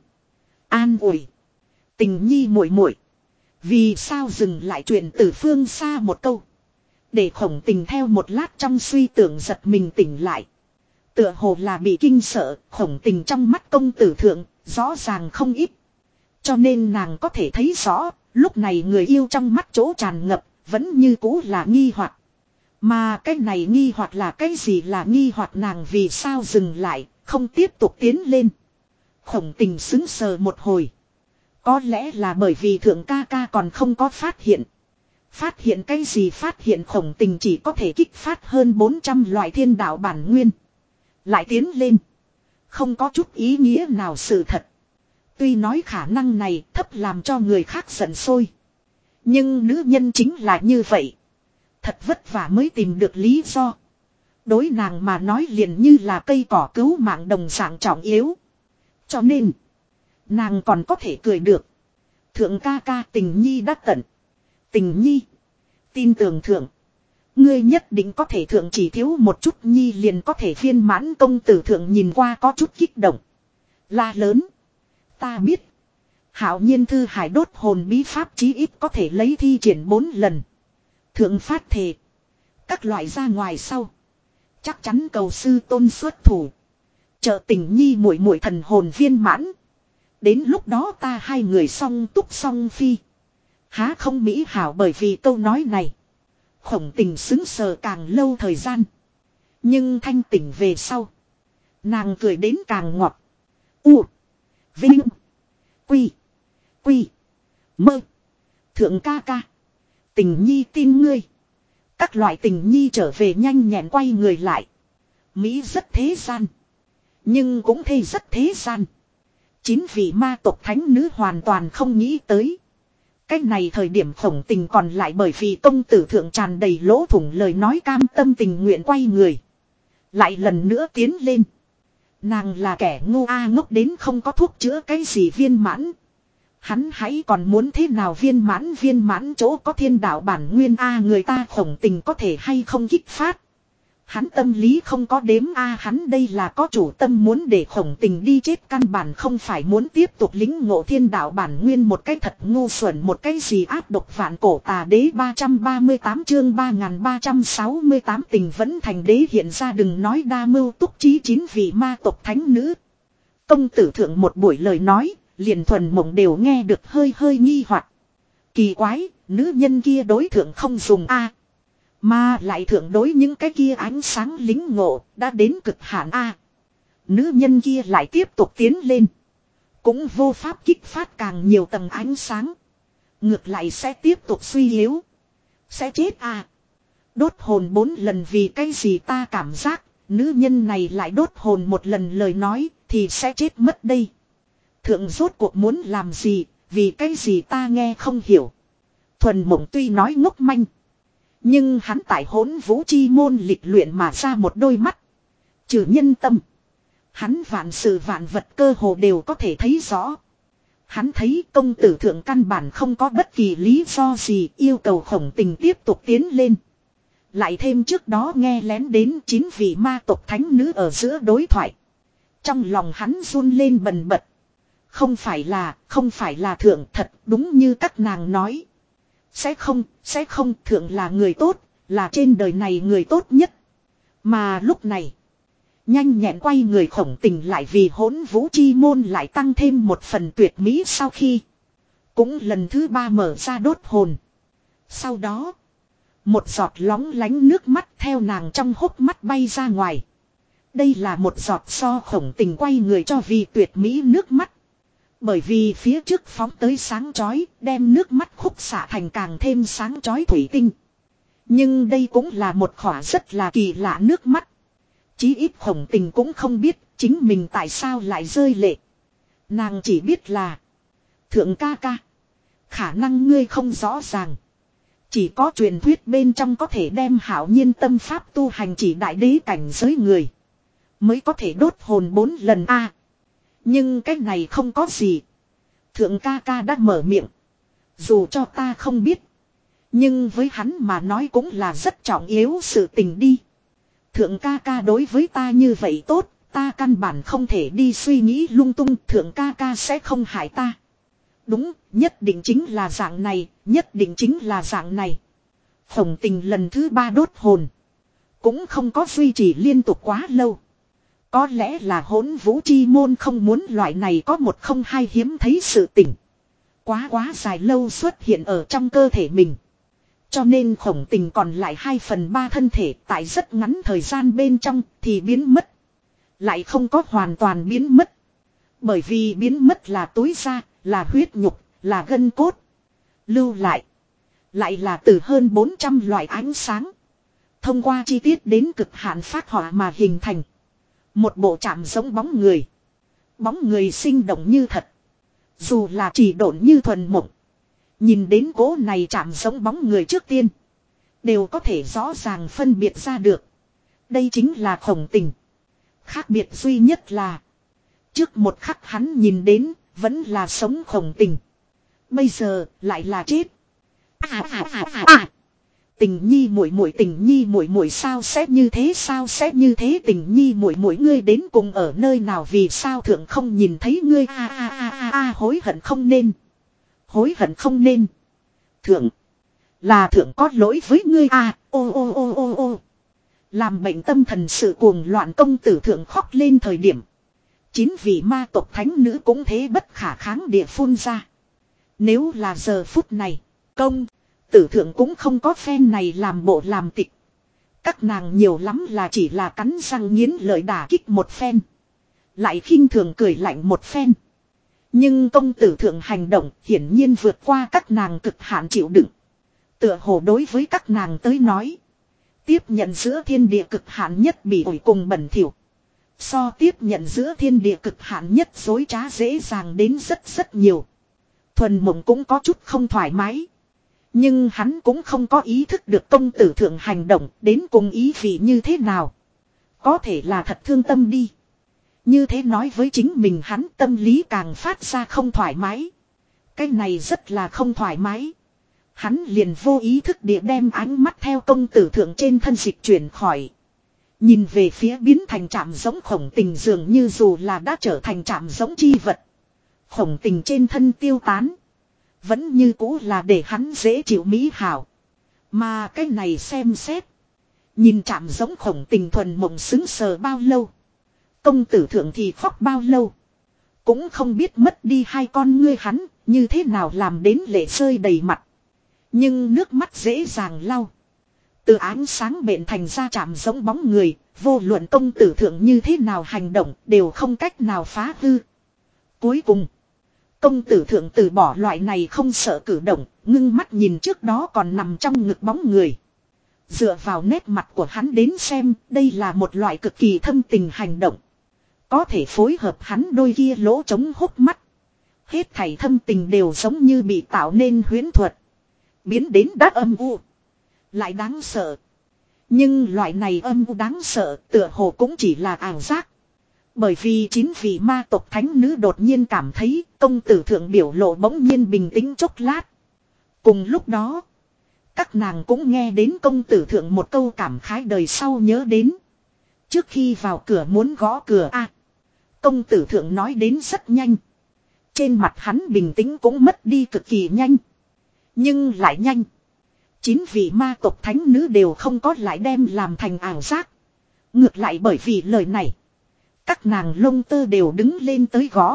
An ủi. Tình nhi muội muội. Vì sao dừng lại chuyện từ phương xa một câu. Để Khổng Tình theo một lát trong suy tưởng giật mình tỉnh lại. Tựa hồ là bị kinh sợ, Khổng Tình trong mắt công tử thượng, rõ ràng không ít. Cho nên nàng có thể thấy rõ, lúc này người yêu trong mắt chỗ tràn ngập, vẫn như cũ là nghi hoặc. Mà cái này nghi hoặc là cái gì là nghi hoặc nàng vì sao dừng lại, không tiếp tục tiến lên. Khổng Tình sững sờ một hồi. Có lẽ là bởi vì thượng ca ca còn không có phát hiện. Phát hiện cái gì phát hiện Khổng Tình chỉ có thể kích phát hơn bốn trăm loại thiên đạo bản nguyên. Lại tiến lên. Không có chút ý nghĩa nào sự thật. Tuy nói khả năng này thấp làm cho người khác giận sôi. Nhưng nữ nhân chính là như vậy. Thật vất vả mới tìm được lý do. Đối nàng mà nói liền như là cây cỏ cứu mạng đồng dạng trọng yếu. Cho nên, nàng còn có thể cười được. Thượng ca ca tình nhi đã tận. Tình nhi, tin tưởng thượng. Ngươi nhất định có thể thượng chỉ thiếu một chút nhi liền có thể viên mãn công tử thượng nhìn qua có chút kích động. La lớn. Ta biết. Hạo nhiên thư hải đốt hồn bí pháp chí ít có thể lấy thi triển bốn lần. Thượng phát thề. Các loại ra ngoài sau. Chắc chắn cầu sư tôn xuất thủ. Trợ tình nhi muội muội thần hồn viên mãn. Đến lúc đó ta hai người song túc song phi. Há không mỹ hảo bởi vì câu nói này. Khổng Tình xứng sờ càng lâu thời gian. Nhưng thanh tỉnh về sau. Nàng cười đến càng ngọt. U. Vinh. Quy. Quy. Mơ. Thượng ca ca. Tình nhi tin ngươi. Các loại tình nhi trở về nhanh nhẹn quay người lại. Mỹ rất thế gian. Nhưng cũng thê rất thế gian. Chín vị ma tộc thánh nữ hoàn toàn không nghĩ tới. Cách này thời điểm Khổng Tình còn lại bởi vì công tử thượng tràn đầy lỗ thủng lời nói cam tâm tình nguyện quay người. Lại lần nữa tiến lên. Nàng là kẻ ngu a ngốc đến không có thuốc chữa cái gì viên mãn. Hắn hãy còn muốn thế nào viên mãn viên mãn chỗ có thiên đạo bản nguyên a người ta Khổng Tình có thể hay không kích phát. Hắn tâm lý không có đếm a hắn đây là có chủ tâm muốn để Khổng Tình đi chết căn bản không phải muốn tiếp tục lính ngộ thiên đạo bản nguyên một cái thật ngu xuẩn một cái gì áp độc vạn cổ tà đế ba trăm ba mươi tám chương ba nghìn ba trăm sáu mươi tám tình vẫn thành đế hiện ra đừng nói đa mưu túc trí chín vị ma tộc thánh nữ. Công tử thượng một buổi lời nói, liền thuần mộng đều nghe được hơi hơi nghi hoặc. Kỳ quái, nữ nhân kia đối thượng không dùng a mà lại thượng đối những cái kia ánh sáng lính ngộ đã đến cực hạn a. Nữ nhân kia lại tiếp tục tiến lên. Cũng vô pháp kích phát càng nhiều tầng ánh sáng. Ngược lại sẽ tiếp tục suy yếu. Sẽ chết a. Đốt hồn bốn lần vì cái gì ta cảm giác nữ nhân này lại đốt hồn một lần lời nói thì sẽ chết mất đây. Thượng rốt cuộc muốn làm gì, vì cái gì ta nghe không hiểu. Thuần mộng tuy nói ngốc manh. Nhưng hắn tại Hỗn Vũ Chi môn lịch luyện mà ra một đôi mắt. Trừ nhân tâm. Hắn vạn sự vạn vật cơ hồ đều có thể thấy rõ. Hắn thấy công tử thượng căn bản không có bất kỳ lý do gì yêu cầu Khổng Tình tiếp tục tiến lên. Lại thêm trước đó nghe lén đến chín vị ma tộc thánh nữ ở giữa đối thoại. Trong lòng hắn run lên bần bật. Không phải là, không phải là thượng thật đúng như các nàng nói. Sẽ không, sẽ không thượng là người tốt, là trên đời này người tốt nhất. Mà lúc này, nhanh nhẹn quay người Khổng Tình lại vì Hỗn Vũ Chi môn lại tăng thêm một phần tuyệt mỹ sau khi. Cũng lần thứ ba mở ra đốt hồn. Sau đó, một giọt lóng lánh nước mắt theo nàng trong hốc mắt bay ra ngoài. Đây là một giọt so Khổng Tình quay người cho vì tuyệt mỹ nước mắt. Bởi vì phía trước phóng tới sáng chói, đem nước mắt khúc xạ thành càng thêm sáng chói thủy tinh. Nhưng đây cũng là một khỏa rất là kỳ lạ nước mắt. Chí ít Khổng Tình cũng không biết chính mình tại sao lại rơi lệ. Nàng chỉ biết là thượng ca ca. Khả năng ngươi không rõ ràng. Chỉ có truyền thuyết bên trong có thể đem hảo nhiên tâm pháp tu hành chỉ đại đế cảnh giới người. Mới có thể đốt hồn bốn lần a. À, nhưng cái này không có gì. Thượng ca ca đã mở miệng. Dù cho ta không biết. Nhưng với hắn mà nói cũng là rất trọng yếu sự tình đi. Thượng ca ca đối với ta như vậy tốt. Ta căn bản không thể đi suy nghĩ lung tung. Thượng ca ca sẽ không hại ta. Đúng, nhất định chính là dạng này. Nhất định chính là dạng này. Khổng Tình lần thứ ba đốt hồn. Cũng không có duy trì liên tục quá lâu. Có lẽ là Hỗn Vũ Chi môn không muốn loại này có một không hai hiếm thấy sự tỉnh. Quá quá dài lâu xuất hiện ở trong cơ thể mình. Cho nên Khổng Tình còn lại hai phần ba thân thể tại rất ngắn thời gian bên trong thì biến mất. Lại không có hoàn toàn biến mất. Bởi vì biến mất là túi da, là huyết nhục, là gân cốt. Lưu lại. Lại là từ hơn bốn trăm loại ánh sáng. Thông qua chi tiết đến cực hạn phát họa mà hình thành. Một bộ chạm giống bóng người. Bóng người sinh động như thật. Dù là chỉ độn như thuần mộng. Nhìn đến cố này chạm giống bóng người trước tiên. Đều có thể rõ ràng phân biệt ra được. Đây chính là Khổng Tình. Khác biệt duy nhất là. Trước một khắc hắn nhìn đến vẫn là sống Khổng Tình. Bây giờ lại là chết. À à à à à. Tình nhi muội muội tình nhi muội muội sao sẽ như thế sao sẽ như thế tình nhi muội muội ngươi đến cùng ở nơi nào vì sao thượng không nhìn thấy ngươi a a a a a hối hận không nên. Hối hận không nên. Thượng. Là thượng có lỗi với ngươi a ô ô ô ô ô. Làm bệnh tâm thần sự cuồng loạn công tử thượng khóc lên thời điểm. Chín vị ma tộc thánh nữ cũng thế bất khả kháng địa phun ra. Nếu là giờ phút này. Công. Tử thượng cũng không có phen này làm bộ làm tịch. Các nàng nhiều lắm là chỉ là cắn răng nghiến lợi đả kích một phen. Lại khinh thường cười lạnh một phen. Nhưng công tử thượng hành động hiển nhiên vượt qua các nàng cực hạn chịu đựng. Tựa hồ đối với các nàng tới nói. Tiếp nhận giữa thiên địa cực hạn nhất bị ổi cùng bẩn thỉu. So tiếp nhận giữa thiên địa cực hạn nhất dối trá dễ dàng đến rất rất nhiều. Thuần Mộng cũng có chút không thoải mái. Nhưng hắn cũng không có ý thức được công tử thượng hành động đến cùng ý vị như thế nào. Có thể là thật thương tâm đi. Như thế nói với chính mình hắn tâm lý càng phát ra không thoải mái. Cái này rất là không thoải mái. Hắn liền vô ý thức địa đem ánh mắt theo công tử thượng trên thân dịch chuyển khỏi. Nhìn về phía biến thành trạm giống Khổng Tình dường như dù là đã trở thành trạm giống chi vật. Khổng Tình trên thân tiêu tán. Vẫn như cũ là để hắn dễ chịu mỹ hảo. Mà cái này xem xét. Nhìn chạm giống Khổng Tình Thuần Mộng xứng sờ bao lâu. Công tử thượng thì khóc bao lâu. Cũng không biết mất đi hai con ngươi hắn. Như thế nào làm đến lệ rơi đầy mặt. Nhưng nước mắt dễ dàng lau. Từ ánh sáng bện thành ra chạm giống bóng người. Vô luận công tử thượng như thế nào hành động. Đều không cách nào phá hư. Cuối cùng. Công tử thượng từ bỏ loại này không sợ cử động. Ngưng mắt nhìn trước đó còn nằm trong ngực bóng người. Dựa vào nét mặt của hắn đến xem. Đây là một loại cực kỳ thâm tình hành động. Có thể phối hợp hắn đôi kia lỗ trống hốc mắt. Hết thảy thâm tình đều giống như bị tạo nên huyễn thuật. Biến đến đát âm u. Lại đáng sợ. Nhưng loại này âm u đáng sợ tựa hồ cũng chỉ là ảo giác. Bởi vì chín vị ma tộc thánh nữ đột nhiên cảm thấy công tử thượng biểu lộ bỗng nhiên bình tĩnh chốc lát. Cùng lúc đó. Các nàng cũng nghe đến công tử thượng một câu cảm khái đời sau nhớ đến. Trước khi vào cửa muốn gõ cửa a, công tử thượng nói đến rất nhanh. Trên mặt hắn bình tĩnh cũng mất đi cực kỳ nhanh. Nhưng lại nhanh. Chín vị ma tộc thánh nữ đều không có lại đem làm thành ảo giác. Ngược lại bởi vì lời này. Các nàng lông tơ đều đứng lên tới gõ.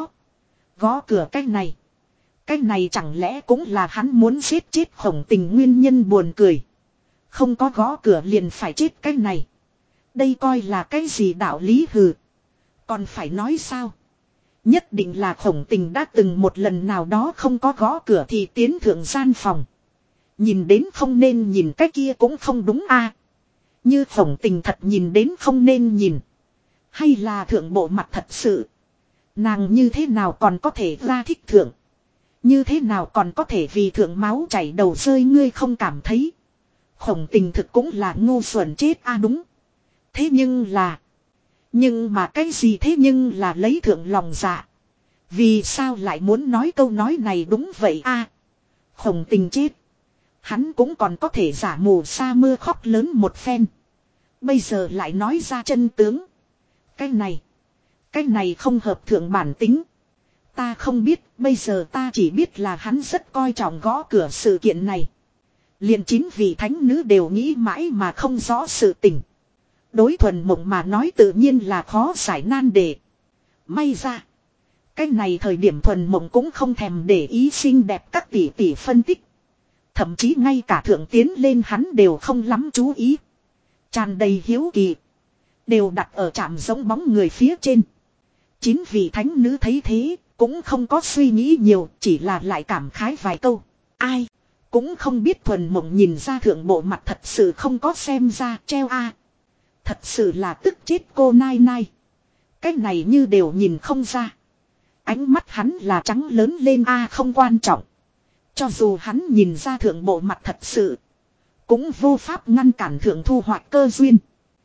Gõ cửa cái này. Cái này chẳng lẽ cũng là hắn muốn giết chết Khổng Tình nguyên nhân buồn cười. Không có gõ cửa liền phải chết cái này. Đây coi là cái gì đạo lý hừ. Còn phải nói sao? Nhất định là Khổng Tình đã từng một lần nào đó không có gõ cửa thì tiến thượng gian phòng. Nhìn đến không nên nhìn cái kia cũng không đúng a. Như Khổng Tình thật nhìn đến không nên nhìn. Hay là thượng bộ mặt thật sự. Nàng như thế nào còn có thể ra thích thượng. Như thế nào còn có thể vì thượng máu chảy đầu rơi ngươi không cảm thấy. Khổng Tình thực cũng là ngu xuẩn chết a đúng. Thế nhưng là. Nhưng mà cái gì thế nhưng là lấy thượng lòng dạ. Vì sao lại muốn nói câu nói này đúng vậy a? Khổng Tình chết. Hắn cũng còn có thể giả mù sa mưa khóc lớn một phen. Bây giờ lại nói ra chân tướng. Cái này. Cái này không hợp thượng bản tính. Ta không biết. Bây giờ ta chỉ biết là hắn rất coi trọng gõ cửa sự kiện này. Liền chín vị thánh nữ đều nghĩ mãi mà không rõ sự tình. Đối Thuần Mộng mà nói tự nhiên là khó giải nan đề. May ra. Cái này thời điểm Thuần Mộng cũng không thèm để ý xinh đẹp các tỷ tỷ phân tích. Thậm chí ngay cả thượng tiến lên hắn đều không lắm chú ý. Tràn đầy hiếu kỳ. Đều đặt ở trạm giống bóng người phía trên. Chín vị thánh nữ thấy thế. Cũng không có suy nghĩ nhiều. Chỉ là lại cảm khái vài câu. Ai. Cũng không biết Thuần Mộng nhìn ra thượng bộ mặt thật sự không có xem ra treo a. Thật sự là tức chết cô nai nai. Cái này như đều nhìn không ra. Ánh mắt hắn là trắng lớn lên a không quan trọng. Cho dù hắn nhìn ra thượng bộ mặt thật sự. Cũng vô pháp ngăn cản thượng thu hoạch cơ duyên.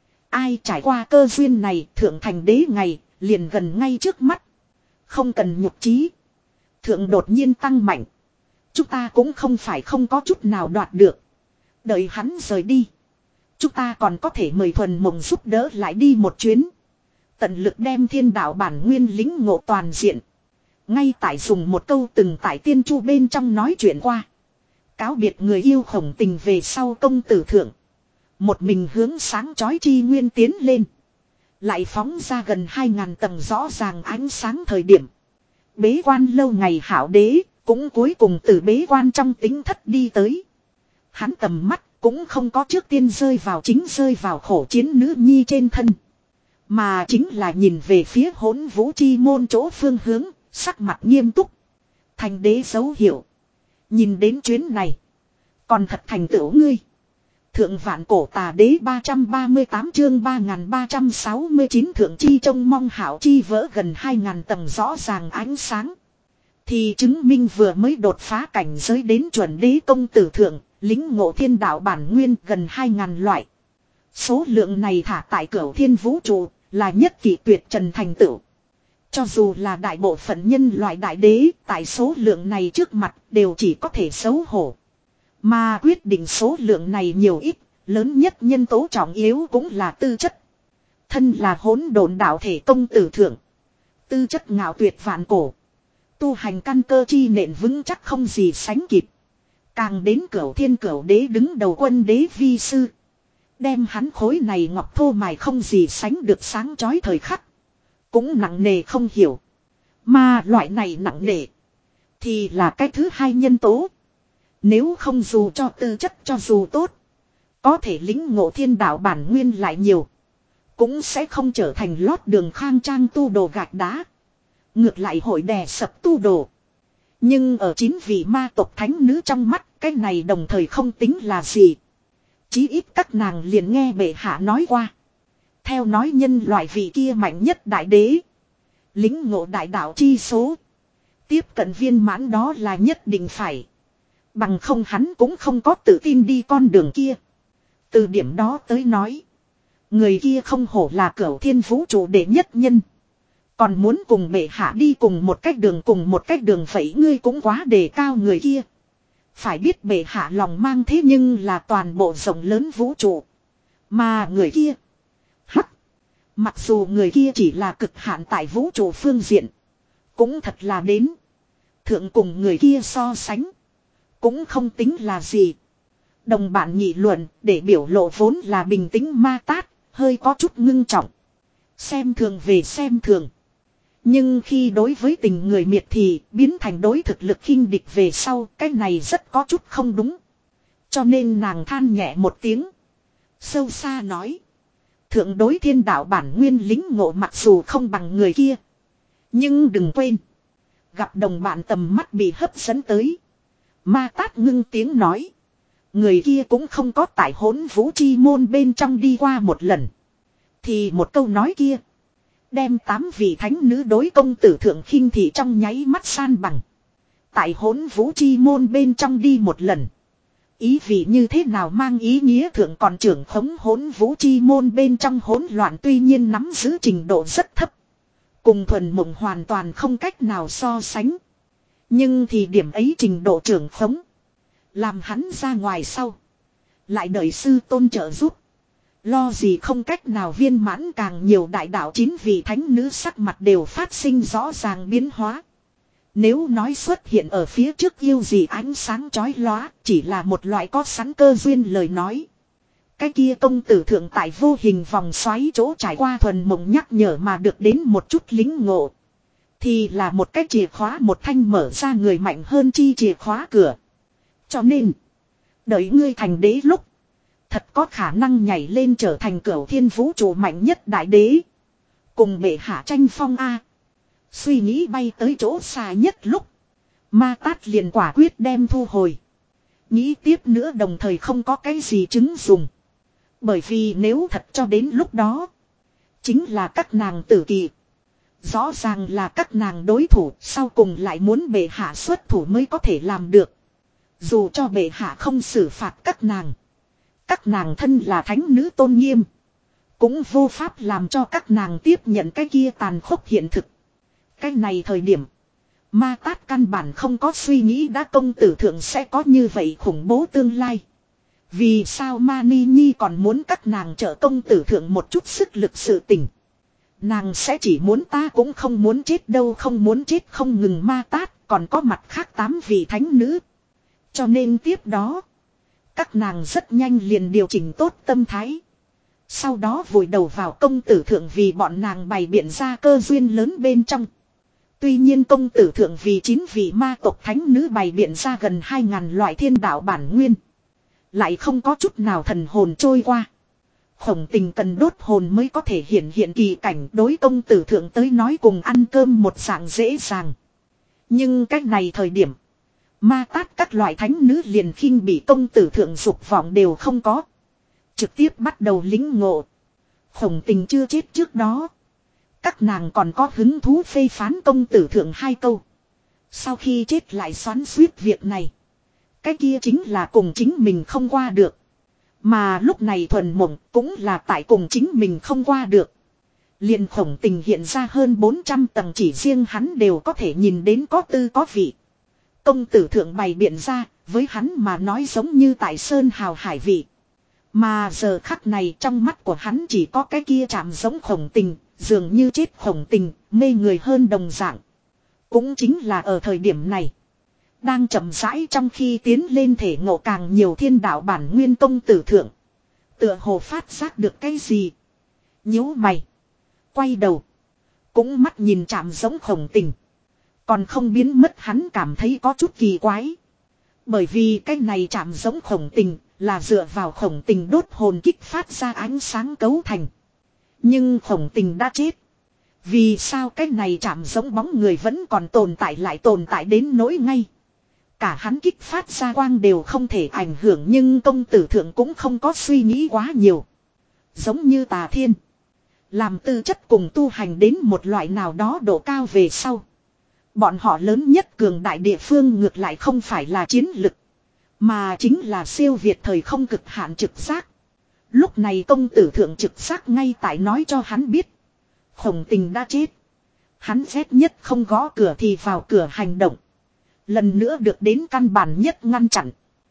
Ai trải qua cơ duyên này thượng thành đế ngày liền gần ngay trước mắt. Không cần nhục trí. Thượng đột nhiên tăng mạnh. Chúng ta cũng không phải không có chút nào đoạt được. Đợi hắn rời đi. Chúng ta còn có thể mời Thuần Mộng giúp đỡ lại đi một chuyến. Tận lực đem thiên đạo bản nguyên lính ngộ toàn diện. Ngay tại dùng một câu từng tại tiên chu bên trong nói chuyện qua. Cáo biệt người yêu Khổng Tình về sau công tử thượng. Một mình hướng sáng chói chi nguyên tiến lên. Lại phóng ra gần hai ngàn tầng rõ ràng ánh sáng thời điểm. Bế quan lâu ngày hảo đế cũng cuối cùng từ bế quan trong tính thất đi tới. Hắn tầm mắt cũng không có trước tiên rơi vào chính rơi vào khổ chiến nữ nhi trên thân. Mà chính là nhìn về phía Hỗn Vũ chi môn chỗ phương hướng, sắc mặt nghiêm túc. Thành đế dấu hiệu. Nhìn đến chuyến này. Còn thật thành tựu ngươi. Thượng vạn cổ tà đế ba trăm ba mươi tám chương ba nghìn ba trăm sáu mươi chín thượng chi trông mong hảo chi vỡ gần hai nghìn tầng rõ ràng ánh sáng. Thì chứng minh vừa mới đột phá cảnh giới đến chuẩn đế công tử thượng, lính ngộ thiên đạo bản nguyên gần hai nghìn loại. Số lượng này thả tại cửu thiên vũ trụ là nhất kỳ tuyệt trần thành tựu. Cho dù là đại bộ phận nhân loại đại đế, tại số lượng này trước mặt đều chỉ có thể xấu hổ. Mà quyết định số lượng này nhiều ít, lớn nhất nhân tố trọng yếu cũng là tư chất. Thân là hỗn độn đạo thể công tử thượng. Tư chất ngạo tuyệt vạn cổ. Tu hành căn cơ chi nền vững chắc không gì sánh kịp. Càng đến cửu thiên cửu đế đứng đầu quân đế vi sư. Đem hắn khối này ngọc thô mài không gì sánh được sáng chói thời khắc. Cũng nặng nề không hiểu. Mà loại này nặng nề. Thì là cái thứ hai nhân tố. Nếu không dù cho tư chất cho dù tốt. Có thể lính ngộ thiên đạo bản nguyên lại nhiều. Cũng sẽ không trở thành lót đường khang trang tu đồ gạch đá. Ngược lại hội đè sập tu đồ. Nhưng ở chín vị ma tộc thánh nữ trong mắt. Cái này đồng thời không tính là gì. Chí ít các nàng liền nghe bệ hạ nói qua. Theo nói nhân loại vị kia mạnh nhất đại đế. Lính ngộ đại đạo chi số. Tiếp cận viên mãn đó là nhất định phải. Bằng không hắn cũng không có tự tin đi con đường kia. Từ điểm đó tới nói. Người kia không hổ là cửu thiên vũ trụ đệ nhất nhân. Còn muốn cùng bệ hạ đi cùng một cách đường cùng một cách đường vậy ngươi cũng quá đề cao người kia. Phải biết bệ hạ lòng mang thế nhưng là toàn bộ rộng lớn vũ trụ. Mà người kia. Hắc. Mặc dù người kia chỉ là cực hạn tại vũ trụ phương diện. Cũng thật là đến. Thượng cùng người kia so sánh. Cũng không tính là gì. Đồng bạn nghị luận để biểu lộ vốn là bình tĩnh ma tát. Hơi có chút ngưng trọng. Xem thường về xem thường. Nhưng khi đối với tình người miệt thì biến thành đối thực lực khinh địch về sau. Cái này rất có chút không đúng. Cho nên nàng than nhẹ một tiếng. Sâu xa nói. Thượng đối thiên đạo bản nguyên lính ngộ mặc dù không bằng người kia. Nhưng đừng quên. Gặp đồng bạn tầm mắt bị hấp dẫn tới. Ma tát ngưng tiếng nói. Người kia cũng không có tại hỗn vũ chi môn bên trong đi qua một lần. Thì một câu nói kia. Đem tám vị thánh nữ đối công tử thượng khinh thị trong nháy mắt san bằng. Tại hỗn vũ chi môn bên trong đi một lần. Ý vị như thế nào mang ý nghĩa thượng còn trưởng khống hỗn vũ chi môn bên trong hỗn loạn tuy nhiên nắm giữ trình độ rất thấp. Cùng thuần mộng hoàn toàn không cách nào so sánh. Nhưng thì điểm ấy trình độ trưởng khống. Làm hắn ra ngoài sau. Lại đợi sư tôn trợ giúp. Lo gì không cách nào viên mãn càng nhiều đại đạo chín vị thánh nữ sắc mặt đều phát sinh rõ ràng biến hóa. Nếu nói xuất hiện ở phía trước yêu gì ánh sáng chói lóa chỉ là một loại có sẵn cơ duyên lời nói. Cái kia công tử thượng tại vô hình vòng xoáy chỗ trải qua thuần mộng nhắc nhở mà được đến một chút lính ngộ. Thì là một cái chìa khóa một thanh mở ra người mạnh hơn chi chìa khóa cửa. Cho nên, đợi ngươi thành đế lúc, thật có khả năng nhảy lên trở thành cửu thiên vũ trụ mạnh nhất đại đế. Cùng bệ hạ tranh phong A. Suy nghĩ bay tới chỗ xa nhất lúc. Ma tát liền quả quyết đem thu hồi. Nghĩ tiếp nữa đồng thời không có cái gì chứng dùng. Bởi vì nếu thật cho đến lúc đó. Chính là các nàng tử kỳ. Rõ ràng là các nàng đối thủ. Sau cùng lại muốn bệ hạ xuất thủ mới có thể làm được. Dù cho bệ hạ không xử phạt các nàng. Các nàng thân là thánh nữ tôn nghiêm. Cũng vô pháp làm cho các nàng tiếp nhận cái kia tàn khốc hiện thực. Cái này thời điểm. Ma tát căn bản không có suy nghĩ đã công tử thượng sẽ có như vậy khủng bố tương lai. Vì sao Ma Ni Nhi còn muốn các nàng trợ công tử thượng một chút sức lực sự tình. Nàng sẽ chỉ muốn ta cũng không muốn chết đâu không muốn chết không ngừng ma tát còn có mặt khác tám vị thánh nữ. Cho nên tiếp đó. Các nàng rất nhanh liền điều chỉnh tốt tâm thái. Sau đó vùi đầu vào công tử thượng vì bọn nàng bày biện ra cơ duyên lớn bên trong. Tuy nhiên công tử thượng vì chín vị ma tộc thánh nữ bày biện ra gần hai ngàn loại thiên đạo bản nguyên. Lại không có chút nào thần hồn trôi qua. Khổng tình cần đốt hồn mới có thể hiện hiện kỳ cảnh đối công tử thượng tới nói cùng ăn cơm một dạng dễ dàng. Nhưng cách này thời điểm. Ma tát các loại thánh nữ liền khinh bị công tử thượng dục vọng đều không có. trực tiếp bắt đầu lĩnh ngộ. Khổng Tình chưa chết trước đó. Các nàng còn có hứng thú phê phán công tử thượng hai câu. Sau khi chết lại xoắn xuýt việc này. Cái kia chính là cùng chính mình không qua được. Mà lúc này Thuần Mộng cũng là tại cùng chính mình không qua được. Liền Khổng Tình hiện ra hơn bốn trăm tầng chỉ riêng hắn đều có thể nhìn đến có tư có vị. Công tử thượng bày biện ra, với hắn mà nói giống như tại sơn hào hải vị. Mà giờ khắc này trong mắt của hắn chỉ có cái kia chạm giống Khổng Tình, dường như chết Khổng Tình, mê người hơn đồng dạng. Cũng chính là ở thời điểm này. Đang chậm rãi trong khi tiến lên thể ngộ càng nhiều thiên đạo bản nguyên công tử thượng. Tựa hồ phát giác được cái gì. Nhíu mày. Quay đầu. Cũng mắt nhìn chạm giống Khổng Tình. Còn không biến mất hắn cảm thấy có chút kỳ quái. Bởi vì cái này chạm giống Khổng Tình là dựa vào Khổng Tình đốt hồn kích phát ra ánh sáng cấu thành. Nhưng Khổng Tình đã chết. Vì sao cái này chạm giống bóng người vẫn còn tồn tại lại tồn tại đến nỗi ngay. Cả hắn kích phát ra quang đều không thể ảnh hưởng nhưng công tử thượng cũng không có suy nghĩ quá nhiều. Giống như Tà Thiên. Làm tư chất cùng tu hành đến một loại nào đó độ cao về sau. Bọn họ lớn nhất cường đại địa phương ngược lại không phải là chiến lực. Mà chính là siêu việt thời không cực hạn trực giác. Lúc này công tử thượng trực giác ngay tại nói cho hắn biết. Khổng Tình đã chết. Hắn rét nhất không gõ cửa thì vào cửa hành động. Lần nữa được đến căn bản nhất ngăn chặn.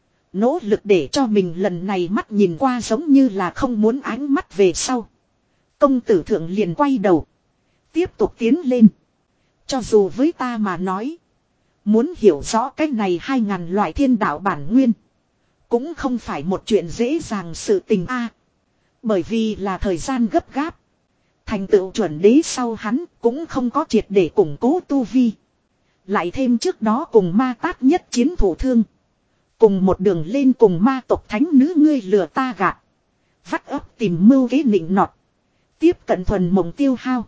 Nỗ lực để cho mình lần này mắt nhìn qua giống như là không muốn ánh mắt về sau. Công tử thượng liền quay đầu. Tiếp tục tiến lên. Cho dù với ta mà nói. Muốn hiểu rõ cái này hai ngàn loại thiên đạo bản nguyên. Cũng không phải một chuyện dễ dàng sự tình a. Bởi vì là thời gian gấp gáp. Thành tựu chuẩn đế sau hắn cũng không có triệt để củng cố tu vi. Lại thêm trước đó cùng ma tát nhất chiến thủ thương. Cùng một đường lên cùng ma tộc thánh nữ ngươi lừa ta gạt. Vắt ấp tìm mưu kế nịnh nọt. Tiếp cận Thuần Mộng tiêu hao.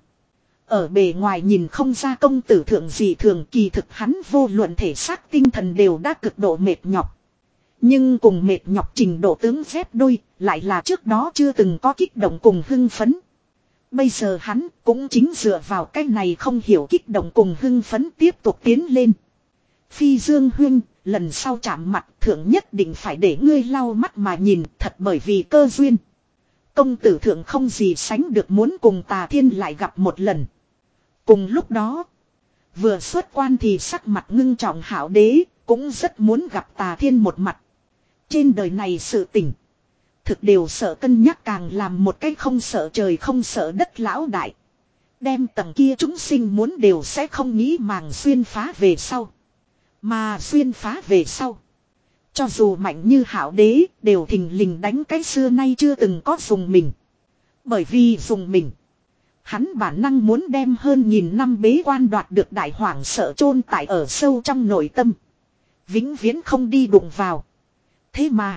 Ở bề ngoài nhìn không ra công tử thượng gì thường kỳ thực hắn vô luận thể xác tinh thần đều đã cực độ mệt nhọc. Nhưng cùng mệt nhọc trình độ tướng phép đôi lại là trước đó chưa từng có kích động cùng hưng phấn. Bây giờ hắn cũng chính dựa vào cái này không hiểu kích động cùng hưng phấn tiếp tục tiến lên. Phi Dương huynh, lần sau chạm mặt thượng nhất định phải để ngươi lau mắt mà nhìn thật bởi vì cơ duyên. Công tử thượng không gì sánh được muốn cùng Tà Thiên lại gặp một lần. Cùng lúc đó, vừa xuất quan thì sắc mặt ngưng trọng Hạo Đế cũng rất muốn gặp Tà Thiên một mặt. Trên đời này sự tình. Thực đều sợ cân nhắc càng làm một cái không sợ trời không sợ đất lão đại. Đem tầng kia chúng sinh muốn đều sẽ không nghĩ màng xuyên phá về sau. Mà xuyên phá về sau. Cho dù mạnh như Hạo Đế đều thình lình đánh cái xưa nay chưa từng có dùng mình. Bởi vì dùng mình. Hắn bản năng muốn đem hơn nghìn năm bế quan đoạt được đại hoảng sợ chôn tại ở sâu trong nội tâm. Vĩnh viễn không đi đụng vào. Thế mà.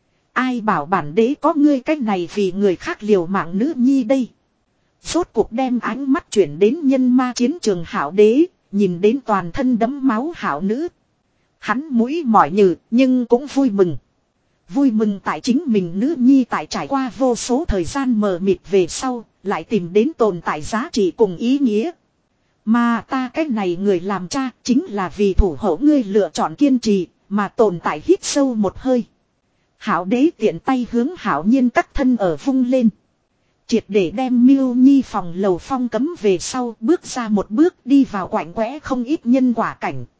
Ai bảo bản đế có ngươi cách này vì người khác liều mạng nữ nhi đây. Rốt cuộc đem ánh mắt chuyển đến nhân ma chiến trường Hạo Đế. Nhìn đến toàn thân đẫm máu Hạo nữ. Hắn mũi mỏi nhừ nhưng cũng vui mừng. Vui mừng tại chính mình nữ nhi tại trải qua vô số thời gian mờ mịt về sau. Lại tìm đến tồn tại giá trị cùng ý nghĩa. Mà ta cách này người làm cha chính là vì thủ hộ ngươi lựa chọn kiên trì. Mà tồn tại hít sâu một hơi. Hạo Đế tiện tay hướng Hạo Nhiên cắt thân ở vung lên. Triệt để đem Miêu Nhi phòng lầu phong cấm về sau bước ra một bước đi vào quạnh quẽ không ít nhân quả cảnh.